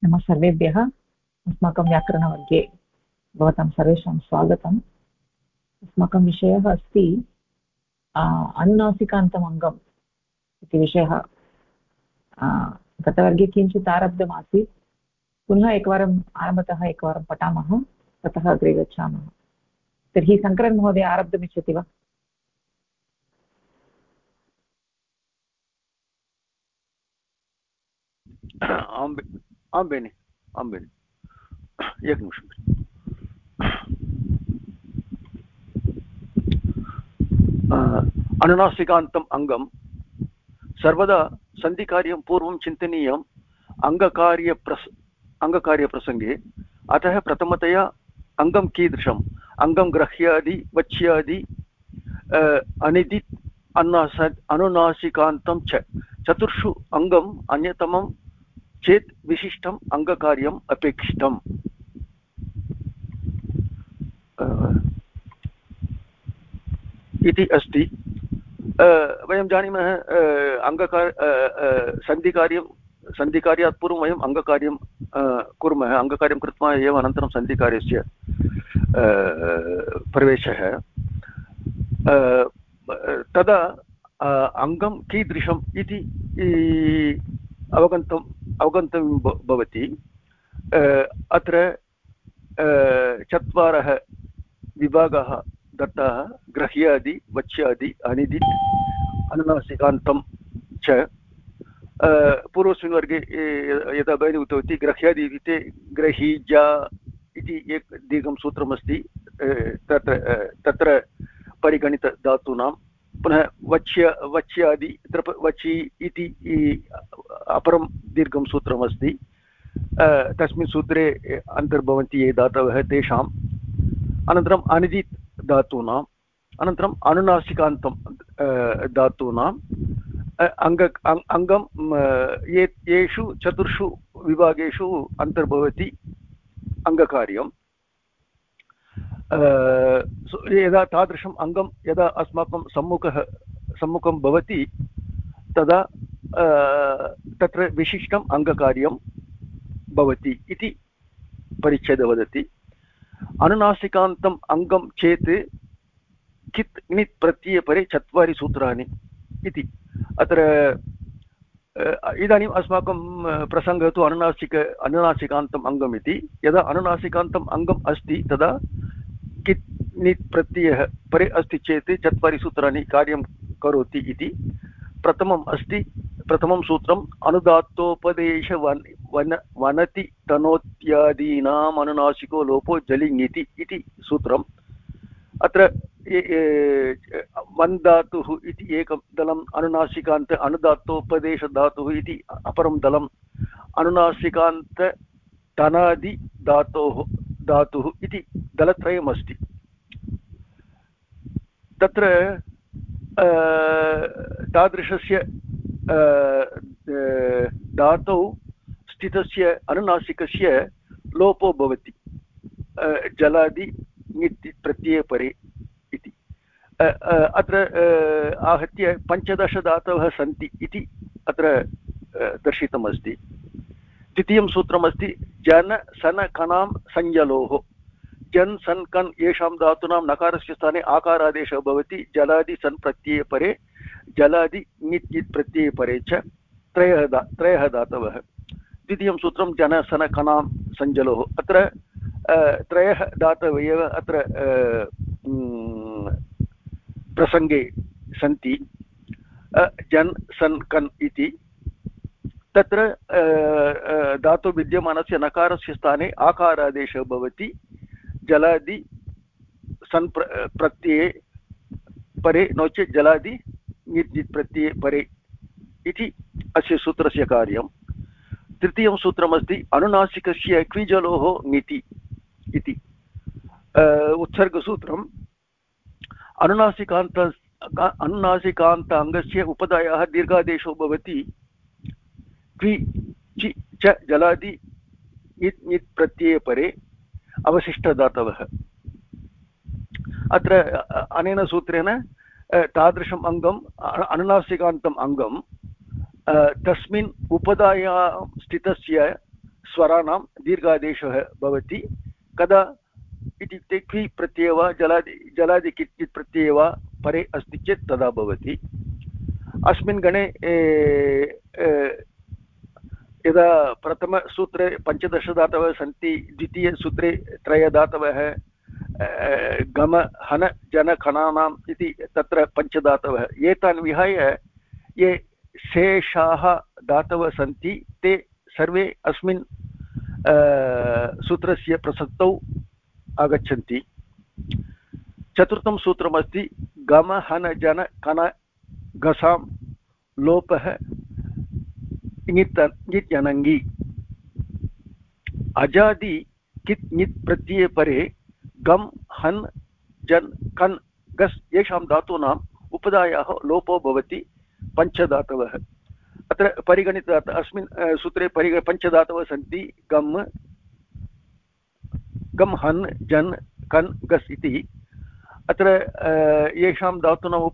नमः सर्वेभ्यः। अस्माकं व्याकरणवर्गे भवतां सर्वेषां स्वागतम्। अस्माकं विषयः अस्ति अनुनासिकान्तम् अङ्गम् इति विषयः। गतवर्गे किञ्चित् आरब्धमासीत्, पुनः एकवारम् आरम्भतः एकवारं पठामः, ततः अग्रे गच्छामः। तर्हि शङ्करन् महोदय आरब्धुमिच्छति वा? आं बेनि एकनिमिषम्। अनुनासिकान्तम् अङ्गं सर्वदा सन्धिकार्यं पूर्वं चिन्तनीयम् अङ्गकार्यप्रसङ्गे। अतः प्रथमतया अङ्गं कीदृशम्? अङ्गं ग्रह्यादि वच्यादि अनिदित् अनुनासिकान्तं च। चतुर्षु अङ्गम् अन्यतमं चेत् विशिष्टम् अङ्गकार्यम् अपेक्षितम्। इति अस्ति। वयं जानीमः सन्धिकार्यात् पूर्वं वयम् अङ्गकार्यं कुर्मः। अङ्गकार्यं कृत्वा एव अनन्तरं सन्धिकार्यस्य प्रवेशः। तदा अङ्गं कीदृशम् इति अवगन्तव्यं भवति। अत्र चत्वारः विभागाः दत्ताः: ग्रह्यादि, वच्यादि, अनिदित्, अनुनासिकान्तं च। पूर्वस्मिन् वर्गे यदा भगिनी उक्तवती, ग्रह्यादि इत्युक्ते ग्रहीजा इति एक दीर्घं सूत्रमस्ति, तत्र परिगणितधातूनां। पुनः वच्यादि, वचि इति अपरं दीर्घं सूत्रमस्ति, तस्मिन् सूत्रे अन्तर्भवन्ति ये धातवः तेषाम्। अनन्तरम् अनिदित् धातूनाम्, अनन्तरम् अनुनासिकान्तं धातूनाम् अङ्गं येषु चतुर्षु विभागेषु अन्तर्भवति अङ्गकार्यं। यदा तादृशम् अङ्गं यदा अस्माकं सम्मुखं भवति तदा तत्र विशिष्टम् अङ्गकार्यं भवति इति परिच्छेदः वदति। अनुनासिकान्तम् अङ्गं चेत् कित् णित् प्रत्ययपरे चत्वारि सूत्राणि इति। अत्र इदानीम् अस्माकं प्रसङ्गः तु अनुनासिकान्तम् अङ्गम् इति। यदा अनुनासिकान्तम् अङ्गम् अस्ति तदा कित् णित् प्रत्ययः परे अस्ति चेत् चत्वारि सूत्राणि कार्यं करोति इति। प्रथमं सूत्रम् अनुदात्तोपदेश वनति तनोत्यादीनाम् अनुनासिको लोपो जलिङिति इति सूत्रम्। अत्र वन् धातुः इति एकं दलम्, अनुनासिकान्त अनुदात्तोपदेशधातुः इति अपरं दलम्, अनुनासिकान्त तनादि धातुः इति दलत्रयमस्ति। तत्र तादृशस्य धातौ स्थितस्य अनुनासिकस्य लोपो भवति जलादि ङित् प्रत्यये परे इति। अत्र आहत्य 15 धातवः सन्ति इति अत्र दर्शितमस्ति। द्वितीयं सूत्रमस्ति जन सन कणां संजलोः। जन् सन् कन् येषां धातूनां नकारस्य स्थाने आकारादेशः भवति जलादि सन् प्रत्यये परे, जलादि ङित् इत् प्रत्यये परे च त्रयः धातवः। द्वितीयं सूत्रं जन सन कणां संजलोः। अत्र त्रयः धातवः एव अत्र प्रसङ्गे सन्ति, जन् सन् कन् इति। तत्र धातु विद्यमानस्य नकारस्य स्थाने आकारादेशः भवति जलादि सन् प्रत्यये परे, नो चेत् जलादि ङित् प्रत्यये परे इति अस्य सूत्रस्य कार्यम्। तृतीयं सूत्रमस्ति अनुनासिकस्य क्विजलोः ङिति इति उत्सर्गसूत्रम्। अनुनासिकान्त अङ्गस्य उपधायाः दीर्घादेशो भवति क्वि चि च जलादि ङित् प्रत्यये परे अवशिष्टधातवः। अत्र अनेन सूत्रेण तादृशम् अङ्गम् अनुनासिकान्तम् अङ्गं तस्मिन् उपधायां स्थितस्य स्वराणां दीर्घादेशः भवति कदा इत्युक्ते क्वि प्रत्यये वा जलादि किञ्चित् प्रत्यये वा परे अस्ति चेत् तदा भवति अस्मिन् गणे यदा प्रथमसूत्रे पञ्चदशधातवः सन्ति द्वितीयसूत्रे त्रयधातवः गम हन जन खनानाम् इति तत्र पञ्चधातवः एतान् विहाय ये शेषाः धातवः सन्ति ते सर्वे अस्मिन् सूत्रस्य प्रसक्तौ आगच्छन्ति चतुर्थं सूत्रमस्ति गम हन जन कन घसां लोपः ङित् यनङ्गि अजादि कित् ङित् प्रत्यये परे गम हन जन कन गस् येषां धातूनाम् उपधायाः लोपो भवति पञ्चधातवः अत्र परिगणित अस्मिन् सूत्रे पञ्चधातवः सन्ति गम हन जन कन गस् इति अत्र येषां धातूनाम्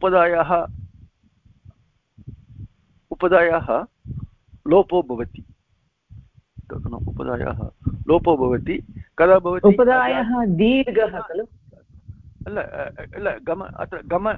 उपधायाः लोपो भवति उपधायाः लोपो भवति कदा भवति उपधायाः दीर्घः खलु गम अत्र गम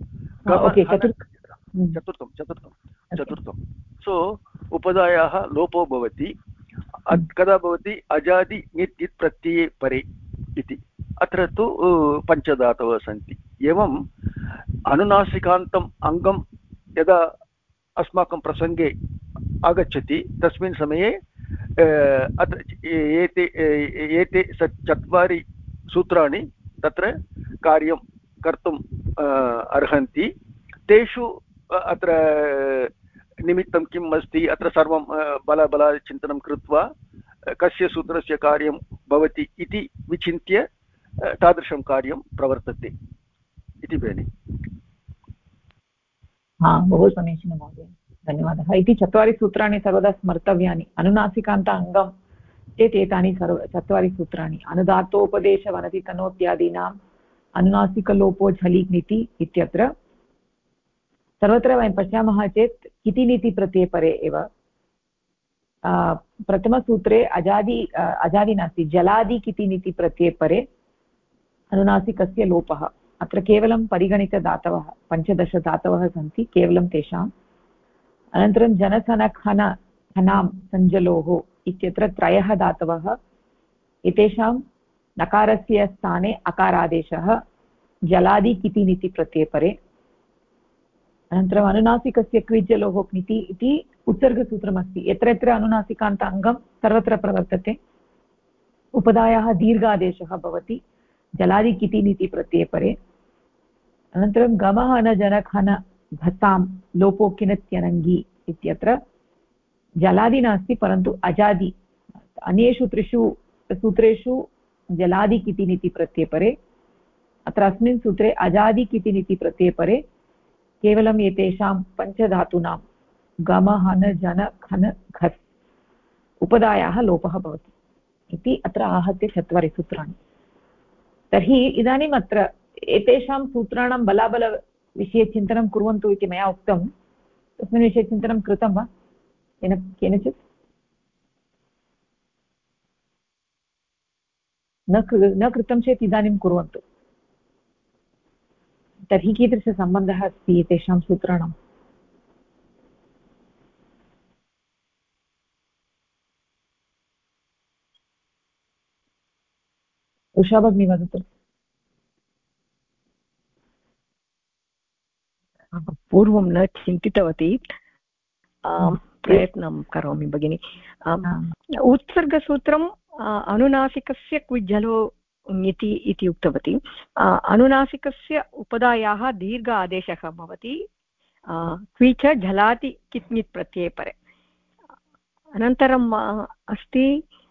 चतुर्थं सो उपधायाः लोपो भवति कदा भवति अजादि ङित् इत् प्रत्यये परे इति अत्र तु पञ्चधातवः सन्ति एवम् अनुनासिकान्तम् अङ्गं यदा अस्माकं प्रसङ्गे आगच्छति तस्मिन् समये अत्र एते चत्वारि सूत्राणि तत्र कार्यं कर्तुम् अर्हन्ति तेषु अत्र निमित्तं किम् अस्ति अत्र सर्वं बलचिन्तनं कृत्वा कस्य सूत्रस्य कार्यं भवति इति विचिन्त्य तादृशं कार्यं प्रवर्तते इति भगिनि बहु समीचीनं महोदय धन्यवादः इति चत्वारि सूत्राणि सर्वदा स्मर्तव्यानि अनुनासिकान्त अङ्गं चेत् एतानि चत्वारि सूत्राणि अनुदात्तोपदेशवनतितनोत्यादीनाम् अनुनासिकलोपो झलिग्निति इत्यत्र सर्वत्र वयं पश्यामः चेत् कितिनिति प्रत्यये परे एव प्रथमसूत्रे अजादि नास्ति जलादि कितिनिति प्रत्यये परे अनुनासिकस्य लोपः अत्र केवलं परिगणितधातवः पञ्चदशधातवः सन्ति केवलं तेषाम् अनन्तरं जनसनखनां सञ्जलोः इत्यत्र त्रयः धातवः एतेषां नकारस्य स्थाने अकारादेशः जलादि कितिनिति प्रत्यये परे अनन्तरम् अनुनासिकस्य क्विज्जलोः क्निति इति उत्सर्गसूत्रमस्ति यत्र यत्र अनुनासिकान्त अङ्गं सर्वत्र प्रवर्तते उपधायाः दीर्घादेशः भवति जलादि कितिनिति प्रत्यये परे अनन्तरं गमः न जनखन घसां लोपो किनत्यनङ्गी इत्यत्र जलादि नास्ति परन्तु अजादि अन्येषु त्रिषु सूत्रेषु जलादि कितिनिति प्रत्यये परे अत्र अस्मिन् सूत्रे अजादि कितिनिति प्रत्यये परे केवलम् एतेषां पञ्चधातूनां गम हन जन खन घस् उपधायाः लोपः भवति इति अत्र आहत्य चत्वारि सूत्राणि तर्हि इदानीम् अत्र एतेषां सूत्राणां बलाबलविषये चिन्तनं कुर्वन्तु इति मया उक्तं तस्मिन् विषये चिन्तनं कृतं वा केनचित् न कृतं चेत् इदानीं कुर्वन्तु तर्हि कीदृशसम्बन्धः अस्ति एतेषां सूत्राणाम् उषा भगिनी वदतु पूर्वं न चिन्तितवती प्रयत्नं करोमि भगिनि उत्सर्गसूत्रम् अनुनासिकस्य क्विज्जलो ङिति इति उक्तवती अनुनासिकस्य उपधायाः दीर्घ आदेशः भवति क्वि च झलाति कित्ङित् प्रत्यये परे अनन्तरम् अस्ति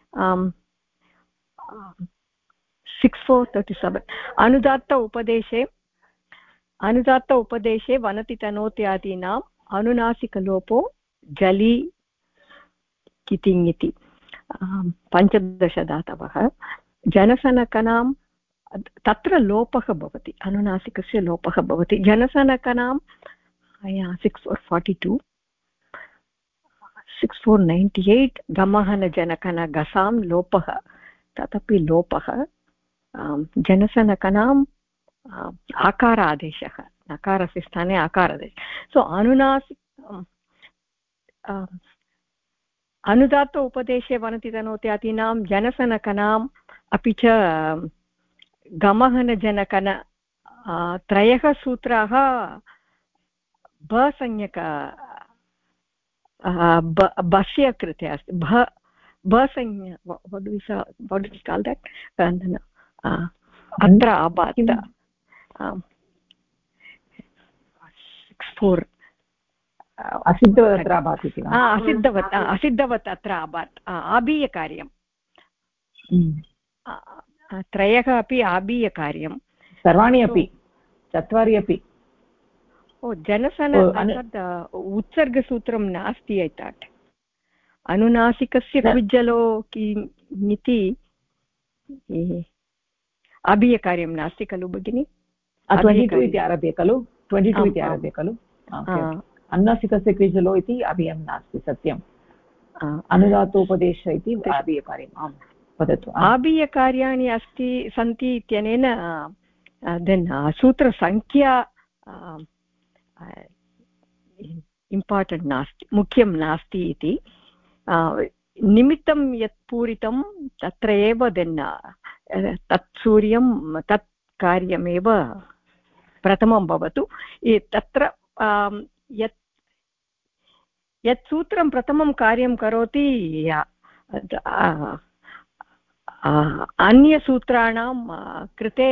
6437 अनुदात्त उपदेशे वनतितनोत्यादीनाम् अनुनासिकलोपो जलि कितिङिति 15 धातवः जनसनकनां तत्र लोपः भवति अनुनासिकस्य लोपः भवति जनसनकनां 6442 6498 गमहनजनकन गसां लोपः तदपि लोपः जनसनकनाम् आकार आदेशः नकारस्य स्थाने आकारादेशः सो अनुदात्त उपदेशे वनतितनोत्यादीनां जनसनकनाम् अपि च गमहनजनकन त्रयः सूत्राः बसंज्ञक बस्य कृते अस्ति बसंज्ञा अत्र अबात् असिद्धवत् अत्र अबात् आबीयकार्यं त्रयः अपि आबीयकार्यं सर्वाणि अपि चत्वारि अपि जनसन उत्सर्गसूत्रं नास्ति एतत् अनुनासिकस्य क्विज्जलो किमिति आबीयकार्यं नास्ति खलु भगिनि 22 इति आरभ्य खलु 22 इति आरभ्य खलु अनुनासिकस्य क्विज्जलो इति आबीयं नास्ति सत्यम् अनुदातोपदेश इति आबीयकार्यम् आम् वदतु आबीयकार्याणि सन्ति इत्यनेन देन् सूत्रसङ्ख्या इम्पार्टेण्ट् नास्ति मुख्यं नास्ति इति निमित्तं यत् पूरितं तत्र एव देन् तत् सूर्यं तत् कार्यमेव प्रथमं भवतु तत्र यत् सूत्रं प्रथमं कार्यं करोति अन्यसूत्राणां कृते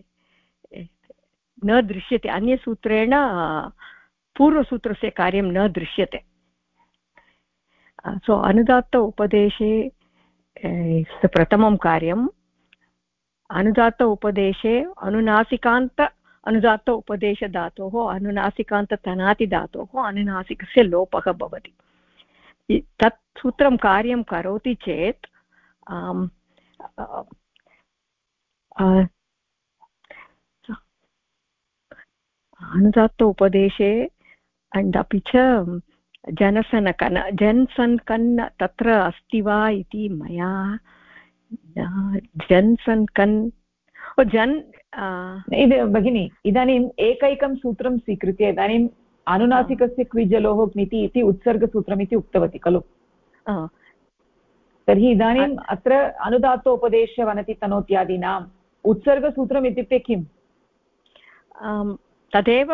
न दृश्यते अन्यसूत्रेण पूर्वसूत्रस्य कार्यं न दृश्यते सो अनुदात्त उपदेशे प्रथमं कार्यम् अनुदात्त उपदेशे अनुदात्त उपदेशधातोः अनुनासिकान्ततनातिधातोः अनुनासिकस्य लोपः भवति तत् सूत्रं कार्यं करोति चेत् अनुदात्त उपदेशे अण्ड् अपि च जनसन्कन् तत्र अस्ति वा इति मया जनसन्कन् भगिनि इदानीम् एकैकं सूत्रं स्वीकृत्य इदानीम् अनुनासिकस्य क्विजलोः क्निति इति उत्सर्गसूत्रम् इति उक्तवती खलु तर्हि इदानीम् अत्र अनुदात्तोपदेशवनतितनोत्यादीनाम् उत्सर्गसूत्रम् इत्युक्ते किम् तदेव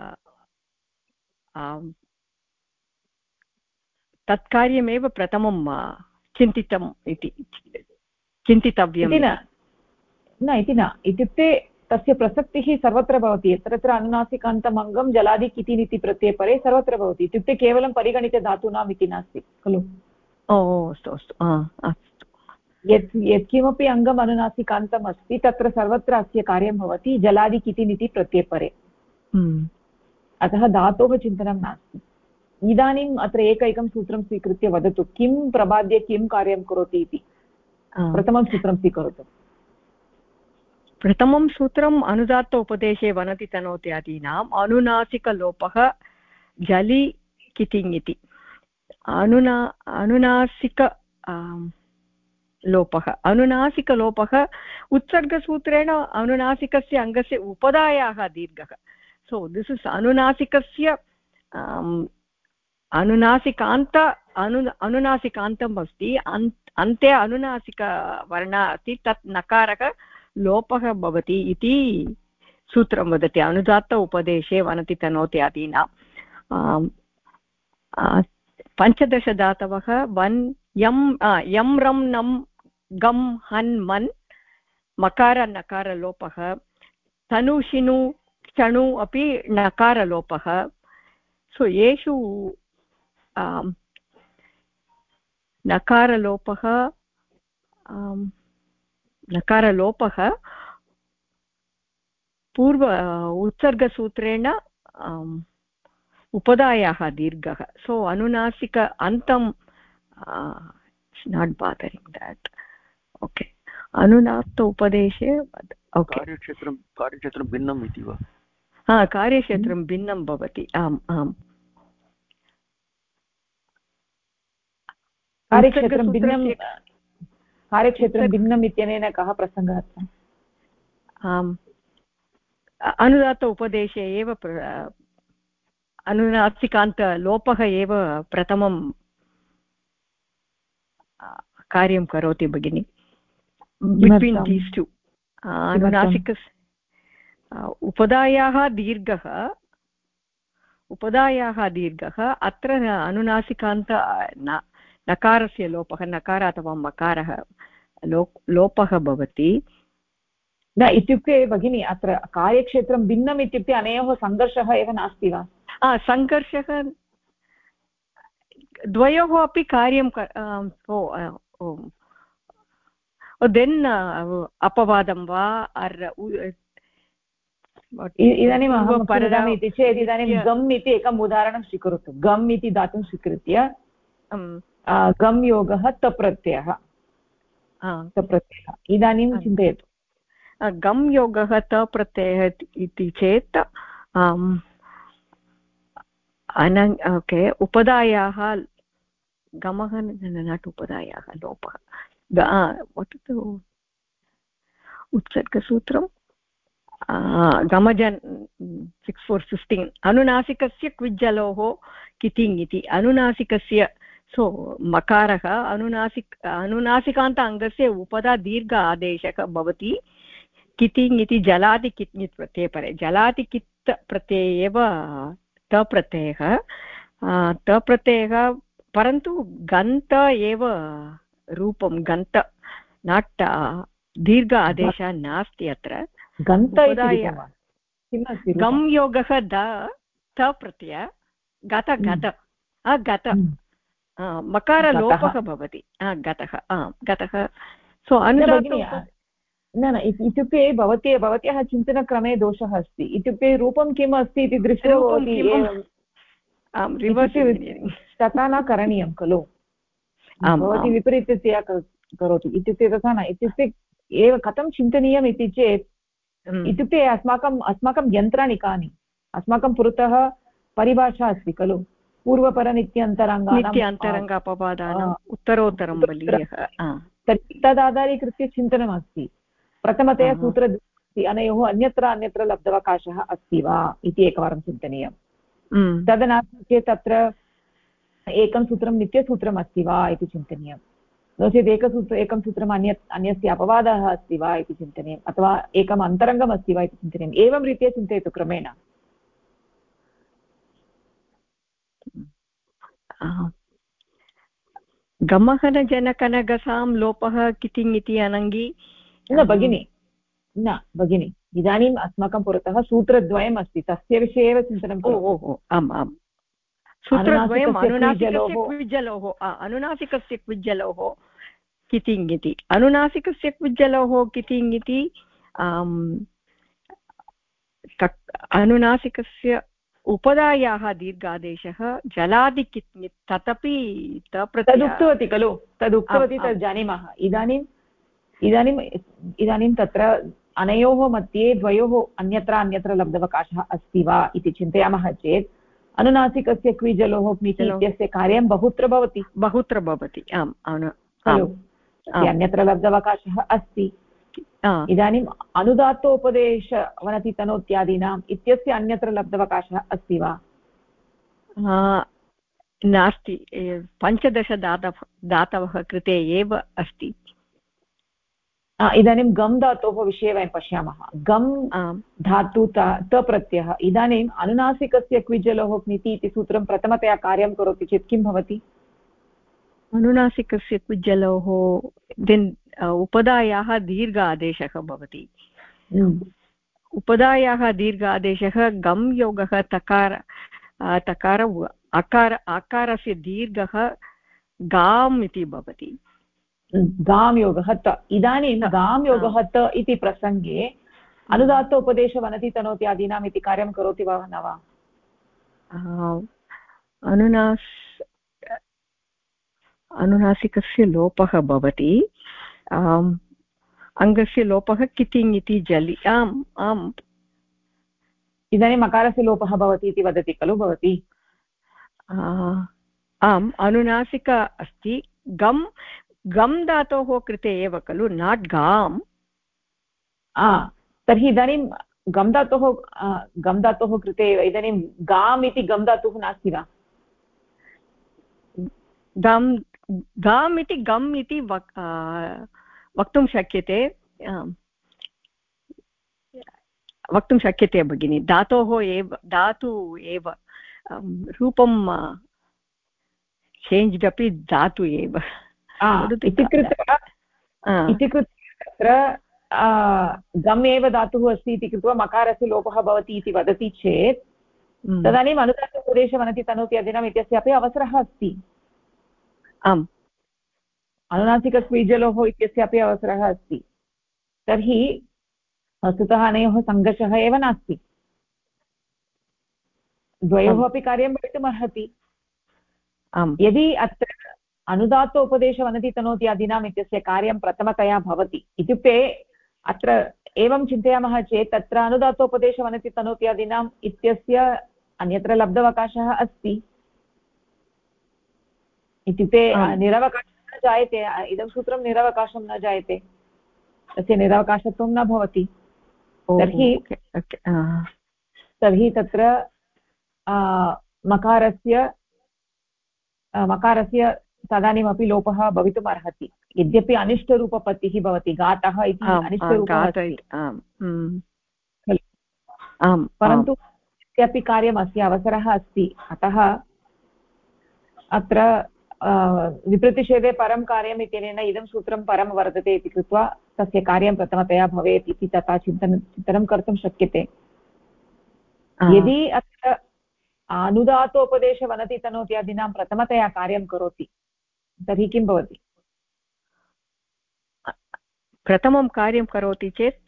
तत्कार्यमेव प्रथमं चिन्तितम् इति चिन्तितव्यम् न इत्युक्ते तस्य प्रसक्तिः सर्वत्र भवति यत्र अनुनासिकान्तम् अङ्गं जलादि किति नीति प्रत्ययपरे सर्वत्र भवति इत्युक्ते केवलं परिगणितधातूनाम् इति नास्ति खलु अस्तु यत्किमपि अङ्गम् अनुनासिकान्तम् अस्ति तत्र सर्वत्र अस्य कार्यं भवति जलादि किति नीति प्रत्ययपरे अतः धातोः चिन्तनं नास्ति इदानीम् अत्र एकैकं सूत्रं स्वीकृत्य वदतु किं प्रबाद्य किं कार्यं करोति इति प्रथमं सूत्रं स्वीकरोतु प्रथमं सूत्रम् अनुदात्त उपदेशे वनतितनोत्यादीनाम् अनुनासिकलोपः जलि कितिङ् इति अनुनासिकलोपः उत्सर्गसूत्रेण अनुनासिकस्य अङ्गस्य उपधायाः दीर्घः सो दिस् इस् अनुनासिकस्य अनुनासिकान्तम् अस्ति अन्ते अनुनासिकवर्णः अस्ति तत् नकारः लोपः भवति इति सूत्रं वदति अनुदात्त उपदेशे वनतितनोत्यादीनां 15 धातवः वन् यं रं नं गं हन् मन् मकार नकारलोपः तनु शिनु क्षणु अपि नकारलोपः सो येषु नकारलोपः पूर्व उत्सर्गसूत्रेण उपधायाः दीर्घः सो अनुनासिक अन्तं नाट् बादरिङ्ग् देट् ओके अनुनात्त उपदेशे कार्यक्षेत्रं भिन्नम् इति वा कार्यक्षेत्रं भिन्नं भवति आम् कार्यक्षेत्रं भिन्नम् इत्यनेन कः प्रसङ्गः? आम्, अनुदात्त उपदेशे एव अनुनासिकान्तलोपः एव प्रथमं कार्यं करोति भगिनि बिट्वीन् दीस् टु। अनुनासिकस्य उपधायाः दीर्घः अत्र अनुनासिकान्त नकारस्य लोपः, नकार अथवा मकारः लोपः भवति। न इत्युक्ते भगिनी अत्र कार्यक्षेत्रं भिन्नम् इत्युक्ते अनयोः सङ्घर्षः एव नास्ति वा? सङ्घर्षः द्वयोः अपि कार्यं देन् अपवादं वा इदानीम् अहं वदामि इति चेत् इदानीं गम् इति एकम् उदाहरणं स्वीकरोतु। गम् इति धातुं स्वीकृत्य गम् योगः तप्रत्ययः इदानीं चिन्तयतु। गम् योगः तप्रत्ययः इति चेत् ओके उपधायाः गमः नाट् उपधायाः लोपः उत्सर्गसूत्रं गमजन् 6415 अनुनासिकस्य क्विज्जलोः कितिङ् इति अनुनासिकस्य सो मकारः अनुनासिकान्त अङ्गस्य उपधा दीर्घ आदेशः भवति। कितिङ् इति जलादि कित् प्रत्यये परे जलादि कित् प्रत्यये एव तप्रत्ययः परन्तु गन्त एव रूपं गन्त नाट् दीर्घ आदेशः नास्ति अत्र। गम् योगः प्रत्यय गत मकारलोपः भवति गतः सो न इत्युक्ते भवत्याः चिन्तनक्रमे दोषः अस्ति। इत्युक्ते रूपं किम् अस्ति इति दृष्ट्वा तथा न करणीयं खलु। भवती विपरीततया करोति इत्युक्ते तथा न। इत्युक्ते एव कथं चिन्तनीयम् इति चेत् इत्युक्ते अस्माकं यन्त्राणि कानि? अस्माकं पुरतः परिभाषा अस्ति खलु, पूर्वपरनित्यन्तरङ्ग अपवादानाम् उत्तरोत्तरं बलीयः। तर्हि तदाधारीकृत्य चिन्तनमस्ति। प्रथमतया सूत्रद्वयमस्ति, अनयोः अन्यत्र लब्धवकाशः अस्ति वा इति एकवारं चिन्तनीयं। तदनन्तरं चेत् तत्र एकं सूत्रं नित्यसूत्रम् अस्ति वा इति चिन्तनीयं, नो चेत् एकं सूत्रम् अन्यस्य अपवादः अस्ति वा इति चिन्तनीयम्, अथवा एकम् अन्तरङ्गम् अस्ति वा इति चिन्तनीयम्। एवं रीत्या चिन्तयतु क्रमेण। गमहनजनकनगसां लोपः कितिङ् इति अनङ्गी न भगिनि इदानीम् अस्माकं पुरतः सूत्रद्वयम् अस्ति, तस्य विषये एव चिन्तनं करोतु। आम् सूत्रद्वयम् अनुनासिकस्य क्विज्जलोः कितिङ् इति अनुनासिकस्य क्विज्जलोः कितिङ् इति अनुनासिकस्य उपधायाः दीर्घादेशः जलादि कित् तदपि तदुक्तवती खलु, तदुक्तवती, तद् जानीमः। इदानीं तत्र अनयोः मध्ये द्वयोः अन्यत्र लब्धवकाशः अस्ति वा इति चिन्तयामः चेत् अनुनासिकस्य क्विजलोः क्मिति इत्यस्य कार्यं बहुत्र भवति। आम् खलु, अन्यत्र लब्धवकाशः अस्ति। इदानीम् अनुदात्तोपदेशवनतितनोत्यादीनाम् इत्यस्य अन्यत्र लब्धवकाशः अस्ति वा? नास्ति, 15 धातवः कृते एव अस्ति। इदानीं गम् धातोः विषये वयं पश्यामः। गम् धातु तप्रत्ययः इदानीम् अनुनासिकस्य क्विजलोः क्निति इति सूत्रं प्रथमतया कार्यं करोति चेत् किं भवति? अनुनासिकस्य क्विजलोः उपधायाः दीर्घ आदेशः भवति। उपधायाः दीर्घ आदेशः गम् योगः तकार अकारस्य दीर्घः गाम् इति भवति। गाम् योगः त। इदानीं गाम् योगः त इति प्रसङ्गे अनुदात्त उपदेशवनतितनोत्यादीनाम् इति कार्यं करोति वा न वा? अनुनासिकस्य लोपः भवति, अङ्गस्य लोपः कितिङ् इति जलि। आम् इदानीम् अकारस्य लोपः भवति इति वदति खलु भवती? आम्, अनुनासिक अस्ति, गम् गम् धातोः कृते एव खलु, नाट् गाम्। तर्हि इदानीं गम् धातोः कृते एव। इदानीं गाम् इति गम् धातुः नास्ति वा? गाम् इति गम् इति वक्तुं शक्यते, वक्तुं शक्यते भगिनि। धातोः एव, धातु एव, रूपं चेञ्ज्ड् अपि धातु एव इति कृत्वा तत्र गम् एव धातुः अस्ति इति कृत्वा मकारस्य लोपः भवति इति वदति चेत् तदानीम् अनुदात्तोपदेशवनति तनोति अदिनम् इत्यस्यापि अवसरः अस्ति। आम्, अनुनासिकस्वीजलोः इत्यस्यापि अवसरः अस्ति। तर्हि वस्तुतः अनयोः सङ्घर्षः एव नास्ति, द्वयोः अपि कार्यं भवितुमर्हति। यदि अत्र अनुदात्त उपदेशवनति तनोति आदीनाम् इत्यस्य कार्यं प्रथमतया भवति, इत्युक्ते अत्र एवं चिन्तयामः चेत् तत्र अनुदात्तोपदेशवनति तनोति आदीनाम् इत्यस्य अन्यत्र लब्धवकाशः अस्ति, इत्युक्ते निरवकाशः न जायते। इदं सूत्रं निरवकाशं न जायते, तस्य निरवकाशत्वं न भवति। तर्हि तत्र मकारस्य तदानीमपि लोपः भवितुम् अर्हति, यद्यपि अनिष्टरूपपत्तिः भवति। गातः इति अनिष्टरूपः, परन्तु तस्यापि कार्यम् अस्य अवसरः अस्ति। अतः अत्र विप्रतिषेधे परं कार्यम् इत्यनेन इदं सूत्रं परं वर्तते इति कृत्वा तस्य कार्यं प्रथमतया भवेत् इति तथा चिन्तनं कर्तुं शक्यते। यदि अत्र अनुदातोपदेशवनति तनोत्यादीनां प्रथमतया कार्यं करोति तर्हि किं भवति? प्रथमं कार्यं करोति चेत्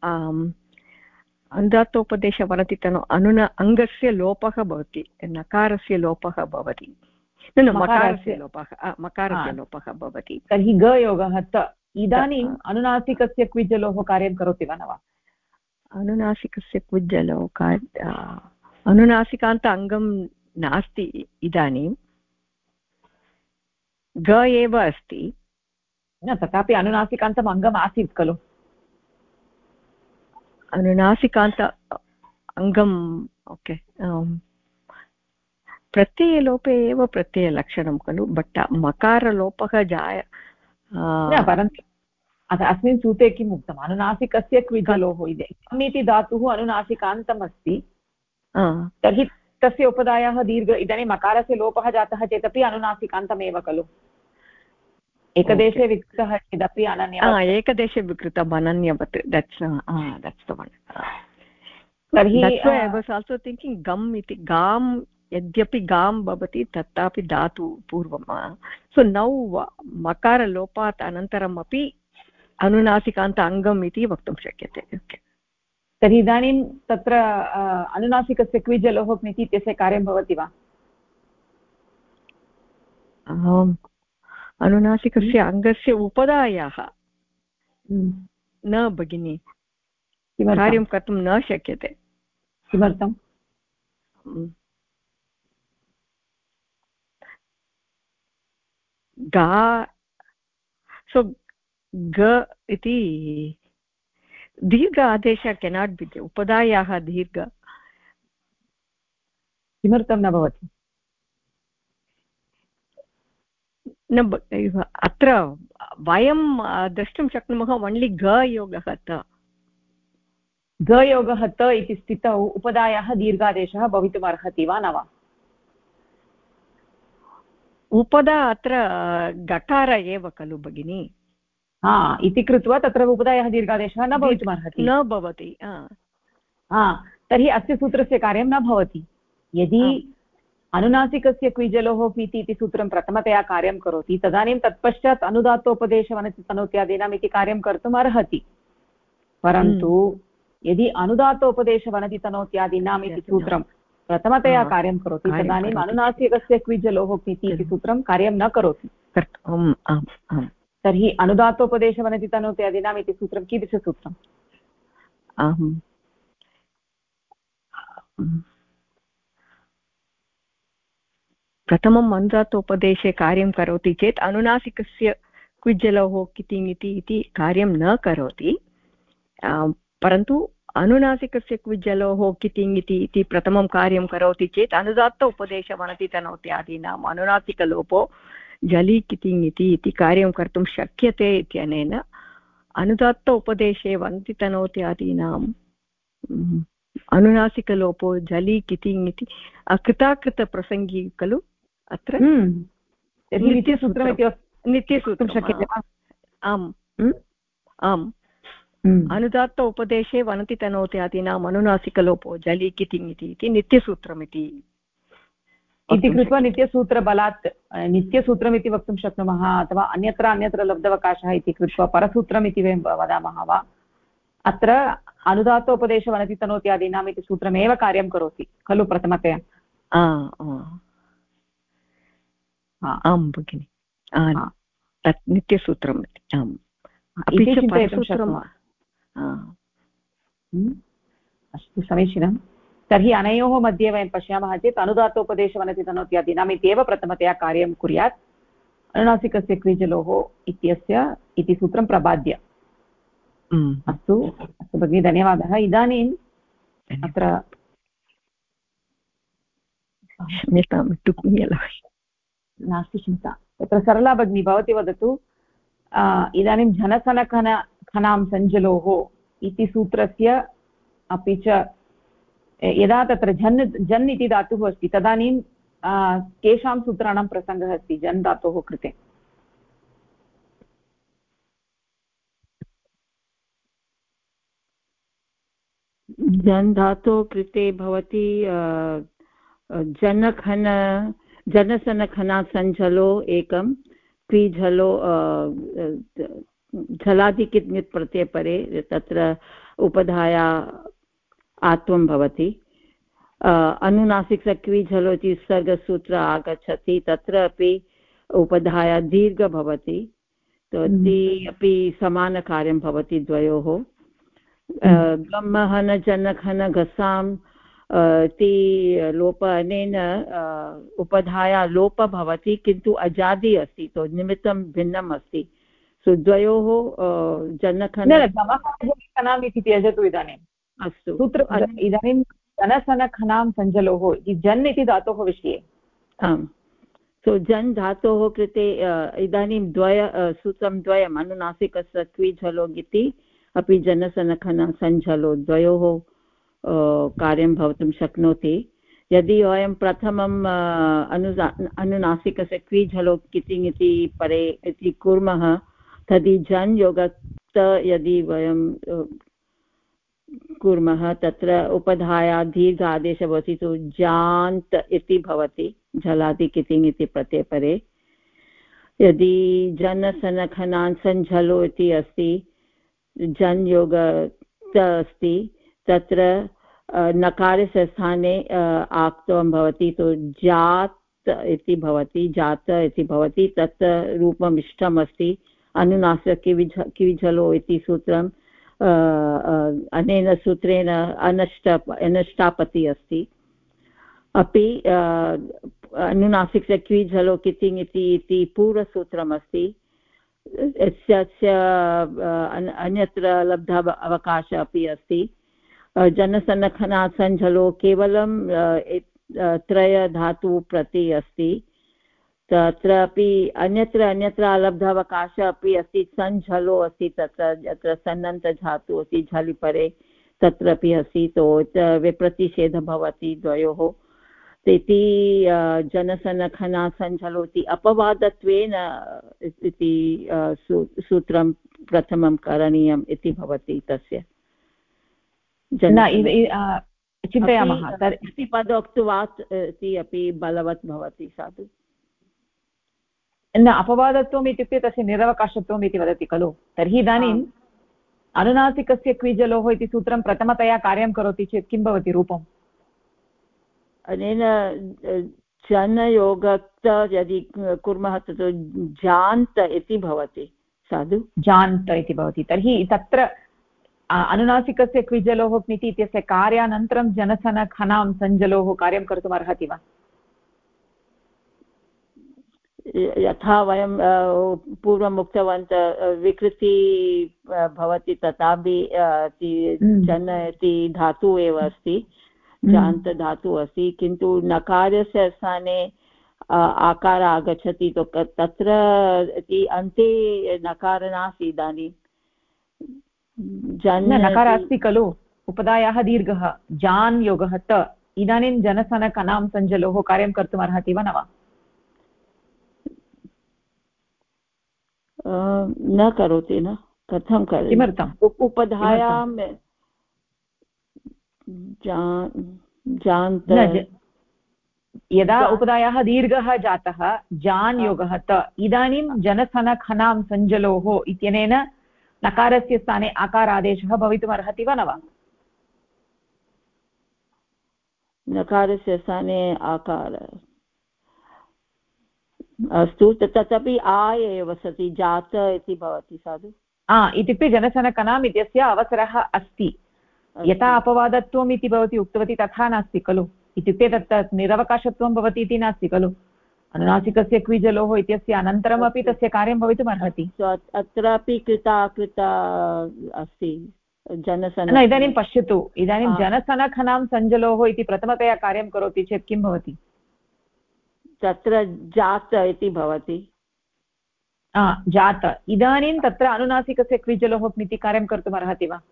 अनुदात्तोपदेशवनति तनो अङ्गस्य लोपः भवति, नकारस्य लोपः भवति, मकारस्य लोपः भवति। तर्हि ग योगः त। इदानीम् अनुनासिकस्य क्विजलोः कार्यं करोति वा न वा? अनुनासिकस्य क्विजलोः अनुनासिकान्त अङ्गं नास्ति, इदानीं ग एव अस्ति। न, तथापि अनुनासिकान्तम् अङ्गम् आसीत् खलु। अनुनासिकान्त अङ्गम्, ओके, प्रत्ययलोपे एव प्रत्ययलक्षणं खलु, बट् मकारलोपः परन्तु अस्मिन् सूत्रे किम् उक्तम्? अनुनासिकस्य क्विजलोः इति धातुः अनुनासिकान्तम् अस्ति, तर्हि तस्य उपधायाः दीर्घ। इदानीं मकारस्य लोपः जातः चेदपि अनुनासिकान्तमेव खलु। एकदेशे विकृतः चेदपि अनन्यः, एकदेशे विकृतम् अनन्यवत्। तर्हि I was also thinking गम् इति, गाम् यद्यपि गाम् भवति तथापि धातु पूर्वं। सो नौ मकारलोपात् अनन्तरमपि अनुनासिकान्त अङ्गम् इति वक्तुं शक्यते। तर्हि इदानीं तत्र अनुनासिकस्य क्विजलोः क्निति इत्यस्य कार्यं भवति वा? अनुनासिकस्य अङ्गस्य उपधायाः न भगिनि, कार्यं कर्तुं न शक्यते। किमर्थम्? गा, सो ग इति दीर्घ आदेशः केनाट् बि, उपधायाः दीर्घ। किमर्थं न भवति? न, अत्र वयं द्रष्टुं शक्नुमः ओन्लि ग योगः त। ग योगः त इति स्थितौ उपधायाः दीर्घादेशः भवितुमर्हति वा न वा? उपधा अत्र गकार एव खलु भगिनि। इति कृत्वा तत्र उपधायाः दीर्घादेशः न भवितुमर्हति, न भवति। तर्हि अस्य सूत्रस्य कार्यं न भवति। यदि अनुनासिकस्य क्विजलोः क्विति इति सूत्रं प्रथमतया कार्यं करोति तदानीं तत्पश्चात् अनुदात्तोपदेशवनति तनोत्यादीनाम् इति कार्यं कर्तुम् अर्हति। परन्तु यदि अनुदात्तोपदेशवनति तनोत्यादीनाम् इति सूत्रं प्रथमतया कार्यं करोति तदानीम् अनुनासिकस्य क्विजलोः क्विति इति सूत्रं कार्यं न करोति। तर्हि अनुदात्तोपदेशवनति तनोत्यादीनाम् इति सूत्रं कीदृशसूत्रम्? प्रथमम् अनुदात्तोपदेशे कार्यं करोति चेत् अनुनासिकस्य क्विज्जलोः कितिङ् इति कार्यं न करोति, परन्तु अनुनासिकस्य क्विज्जलोः कितिङ् इति प्रथमं कार्यं करोति चेत् अनुदात्त उपदेशवणतितनोत्यादीनाम् अनुनासिकलोपो जलि कितिङ् इति कार्यं कर्तुं शक्यते इत्यनेन अनुदात्त उपदेशे वन्तितनोत्यादीनाम् अनुनासिकलोपो जलि कितिङ् इति कृताकृतप्रसङ्गी खलु अत्र नित्यसूत्रं शक्यते वा? आम् आम् अनुदात्त उपदेशे वनतितनोत्यादीनाम् अनुनासिकलोपो जलि कितिङ् इति नित्यसूत्रमिति इति कृत्वा नित्यसूत्रबलात् नित्यसूत्रमिति वक्तुं शक्नुमः, अथवा अन्यत्र लब्धवकाशः इति कृत्वा परसूत्रम् इति वयं वदामः वा? अत्र अनुदात्तोपदेशवनतितनोत्यादीनाम् इति सूत्रमेव कार्यं करोति खलु प्रथमतया? आं भगिनि, तत् नित्यसूत्रम् इति। आम्, अपि च परसूत्रम्। अस्तु, समीचीनं। तर्हि अनयोः मध्ये वयं पश्यामः चेत् अनुदात्तोपदेशवनतितनोत्यादीनाम् इत्येव प्रथमतया कार्यं कुर्यात्, अनुनासिकस्य क्विजलोः इति सूत्रं प्रबाद्य। अस्तु अस्तु भगिनि, धन्यवादः। इदानीम् अत्र नास्ति चिन्ता, तत्र सरला भगिनी भवती वदतु। इदानीं जनसनखनां सञ्जलोः इति सूत्रस्य, अपि च यदा तत्र जन् इति धातुः अस्ति तदानीं केषां सूत्राणां प्रसङ्गः अस्ति जन् धातोः कृते? जन् धातोः कृते भवति जनसनखना सञ्झलो एकं, क्विझलो झलादिकित् ञुत् प्रत्ययपरे तत्र उपधाया आत्वं भवति। अनुनासिक क्विझलो इति सर्गसूत्र आगच्छति, तत्र अपि उपधाया दीर्घ भवति, अपि समानकार्यं भवति द्वयोः। गम्महन जनखन घसां इति लोप, अनेन उपधाया लोप भवति, किन्तु अजादि अस्ति, तो निमित्तं भिन्नम् अस्ति। सो द्वयोः जनखन इति त्यजतु इदानीम्। अस्तु, सूत्र इदानीं जनसनखनां सञ्जलोः इति जन् इति धातोः विषये। आम्, सो जन् धातोः कृते इदानीं सूत्रं द्वयम्, अनुनासिकस्य क्विझलो इति अपि जनसनखना सञ्झलो द्वयोः कार्यं भवितुं शक्नोति। यदि वयं प्रथमम् अनुनासिकस्य क्विझलो कितिङ् इति परे इति कुर्मः, तर्हि जन् योगक्त यदि वयं कुर्मः, तत्र उपधाया दीर्घ आदेशः भवति, तु जान्त् इति भवति, झलादि कितिङ् इति प्रत्ययपरे। यदि जनसनखनान् सञ्झलो इति अस्ति, जन् योगक्त अस्ति, तत्र नकारस्य स्थाने आक्त्वं भवति, तो जात् इति भवति, जात इति भवति, तत् रूपम् इष्टम् अस्ति। अनुनासिक क्विझलो इति सूत्रम् अनेन सूत्रेण अनष्टापति अस्ति। अपि अनुनासिकस्य क्विझलो कितिङ् इति पूर्वसूत्रमस्ति, यस्य अन्यत्र लब्ध अवकाशः अपि अस्ति। जनसनखना सञ्झलो केवलं त्रय धातु प्रति अस्ति, तत्रापि अन्यत्र लब्धावकाशः अपि अस्ति। सञ्झलो अस्ति, तत्र यत्र सन्नन्त धातु अस्ति झलिपरे तत्रापि अस्ति, तो विप्रतिषेधः भवति द्वयोः इति जनसनखना सञ्झलो इति अपवादत्वेन इति सूत्रं प्रथमं करणीयम् इति भवति। तस्य चिन्तयामः, पदोक्तवात् इति अपि बलवत् भवति। साधु न, अपवादत्वम् इत्युक्ते तस्य निरवकाशत्वम् इति वदति खलु। तर्हि इदानीम् अनुनासिकस्य क्विजलोः इति सूत्रं प्रथमतया कार्यं करोति चेत् किं भवति रूपम्? अनेन जनयोगक्त यदि कुर्मः तत् जान्त इति भवति। साधु, जान्त इति भवति। तर्हि तत्र अनुनासिकस्य क्विजलोः क्निति इत्यस्य कार्यानन्तरं जनसनखनां सञ्जलोः कार्यं कर्तुम् अर्हति वा? यथा वयं पूर्वम् उक्तवन्तः विकृति भवति तथापि जन इति धातुः एव अस्ति, जान्तधातुः अस्ति, किन्तु नकारस्य स्थाने आकार आगच्छति तत्र अन्ते नकार नास्ति। इदानीं नकार अस्ति खलु, उपधायाः दीर्घः, जान् योगः त, इदानीं जनसनकनां सञ्जलोः कार्यं कर्तुम् अर्हति वा न वा? न करोति न, कथं करोति? किमर्थम्? उपधायां यदा उपधायाः दीर्घः जातः, जान् योगः त, इदानीं जनसनखनां सञ्जलोः इत्यनेन नकारस्य स्थाने आकारादेशः भवितुम् अर्हति वा न वा? नकारस्य स्थाने आकार अस्तु, तथापि आ एव सति, जात इति भवति साधु। इत्युक्ते जनसनकनाम् इत्यस्य अवसरः अस्ति। यथा अपवादत्वम् इति भवती उक्तवती तथा नास्ति खलु, इत्युक्ते तत् निरवकाशत्वं भवति इति नास्ति खलु। अनुनासिकस्य क्विजलोः इत्यस्य अनन्तरमपि तस्य कार्यं भवितुम् अर्हति। अत्रापि कृता कृता अस्ति जनसन। इदानीं पश्यतु, इदानीं जनसनखनां सञ्जलोः इति प्रथमतया कार्यं करोति चेत् किं भवति? तत्र जात इति भवति। जात, इदानीं तत्र अनुनासिकस्य क्विजलोः इति कार्यं कर्तुम् अर्हति वा?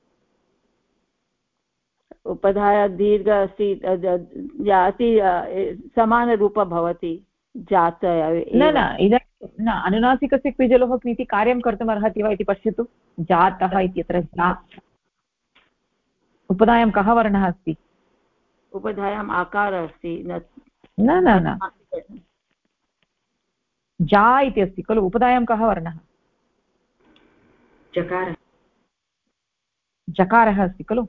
उपधाया दीर्घ अस्ति, अति समानरूप भवति जात। न इदानीं न, अनुनासिकस्य क्विजलोः इति कार्यं कर्तुम् अर्हति वा इति पश्यतु। जातः इत्यत्र उपधायां कः वर्णः अस्ति? उपधायाम् आकारः अस्ति। न जा इति अस्ति खलु, उपधायां कः वर्णः? जकारः अस्ति खलु।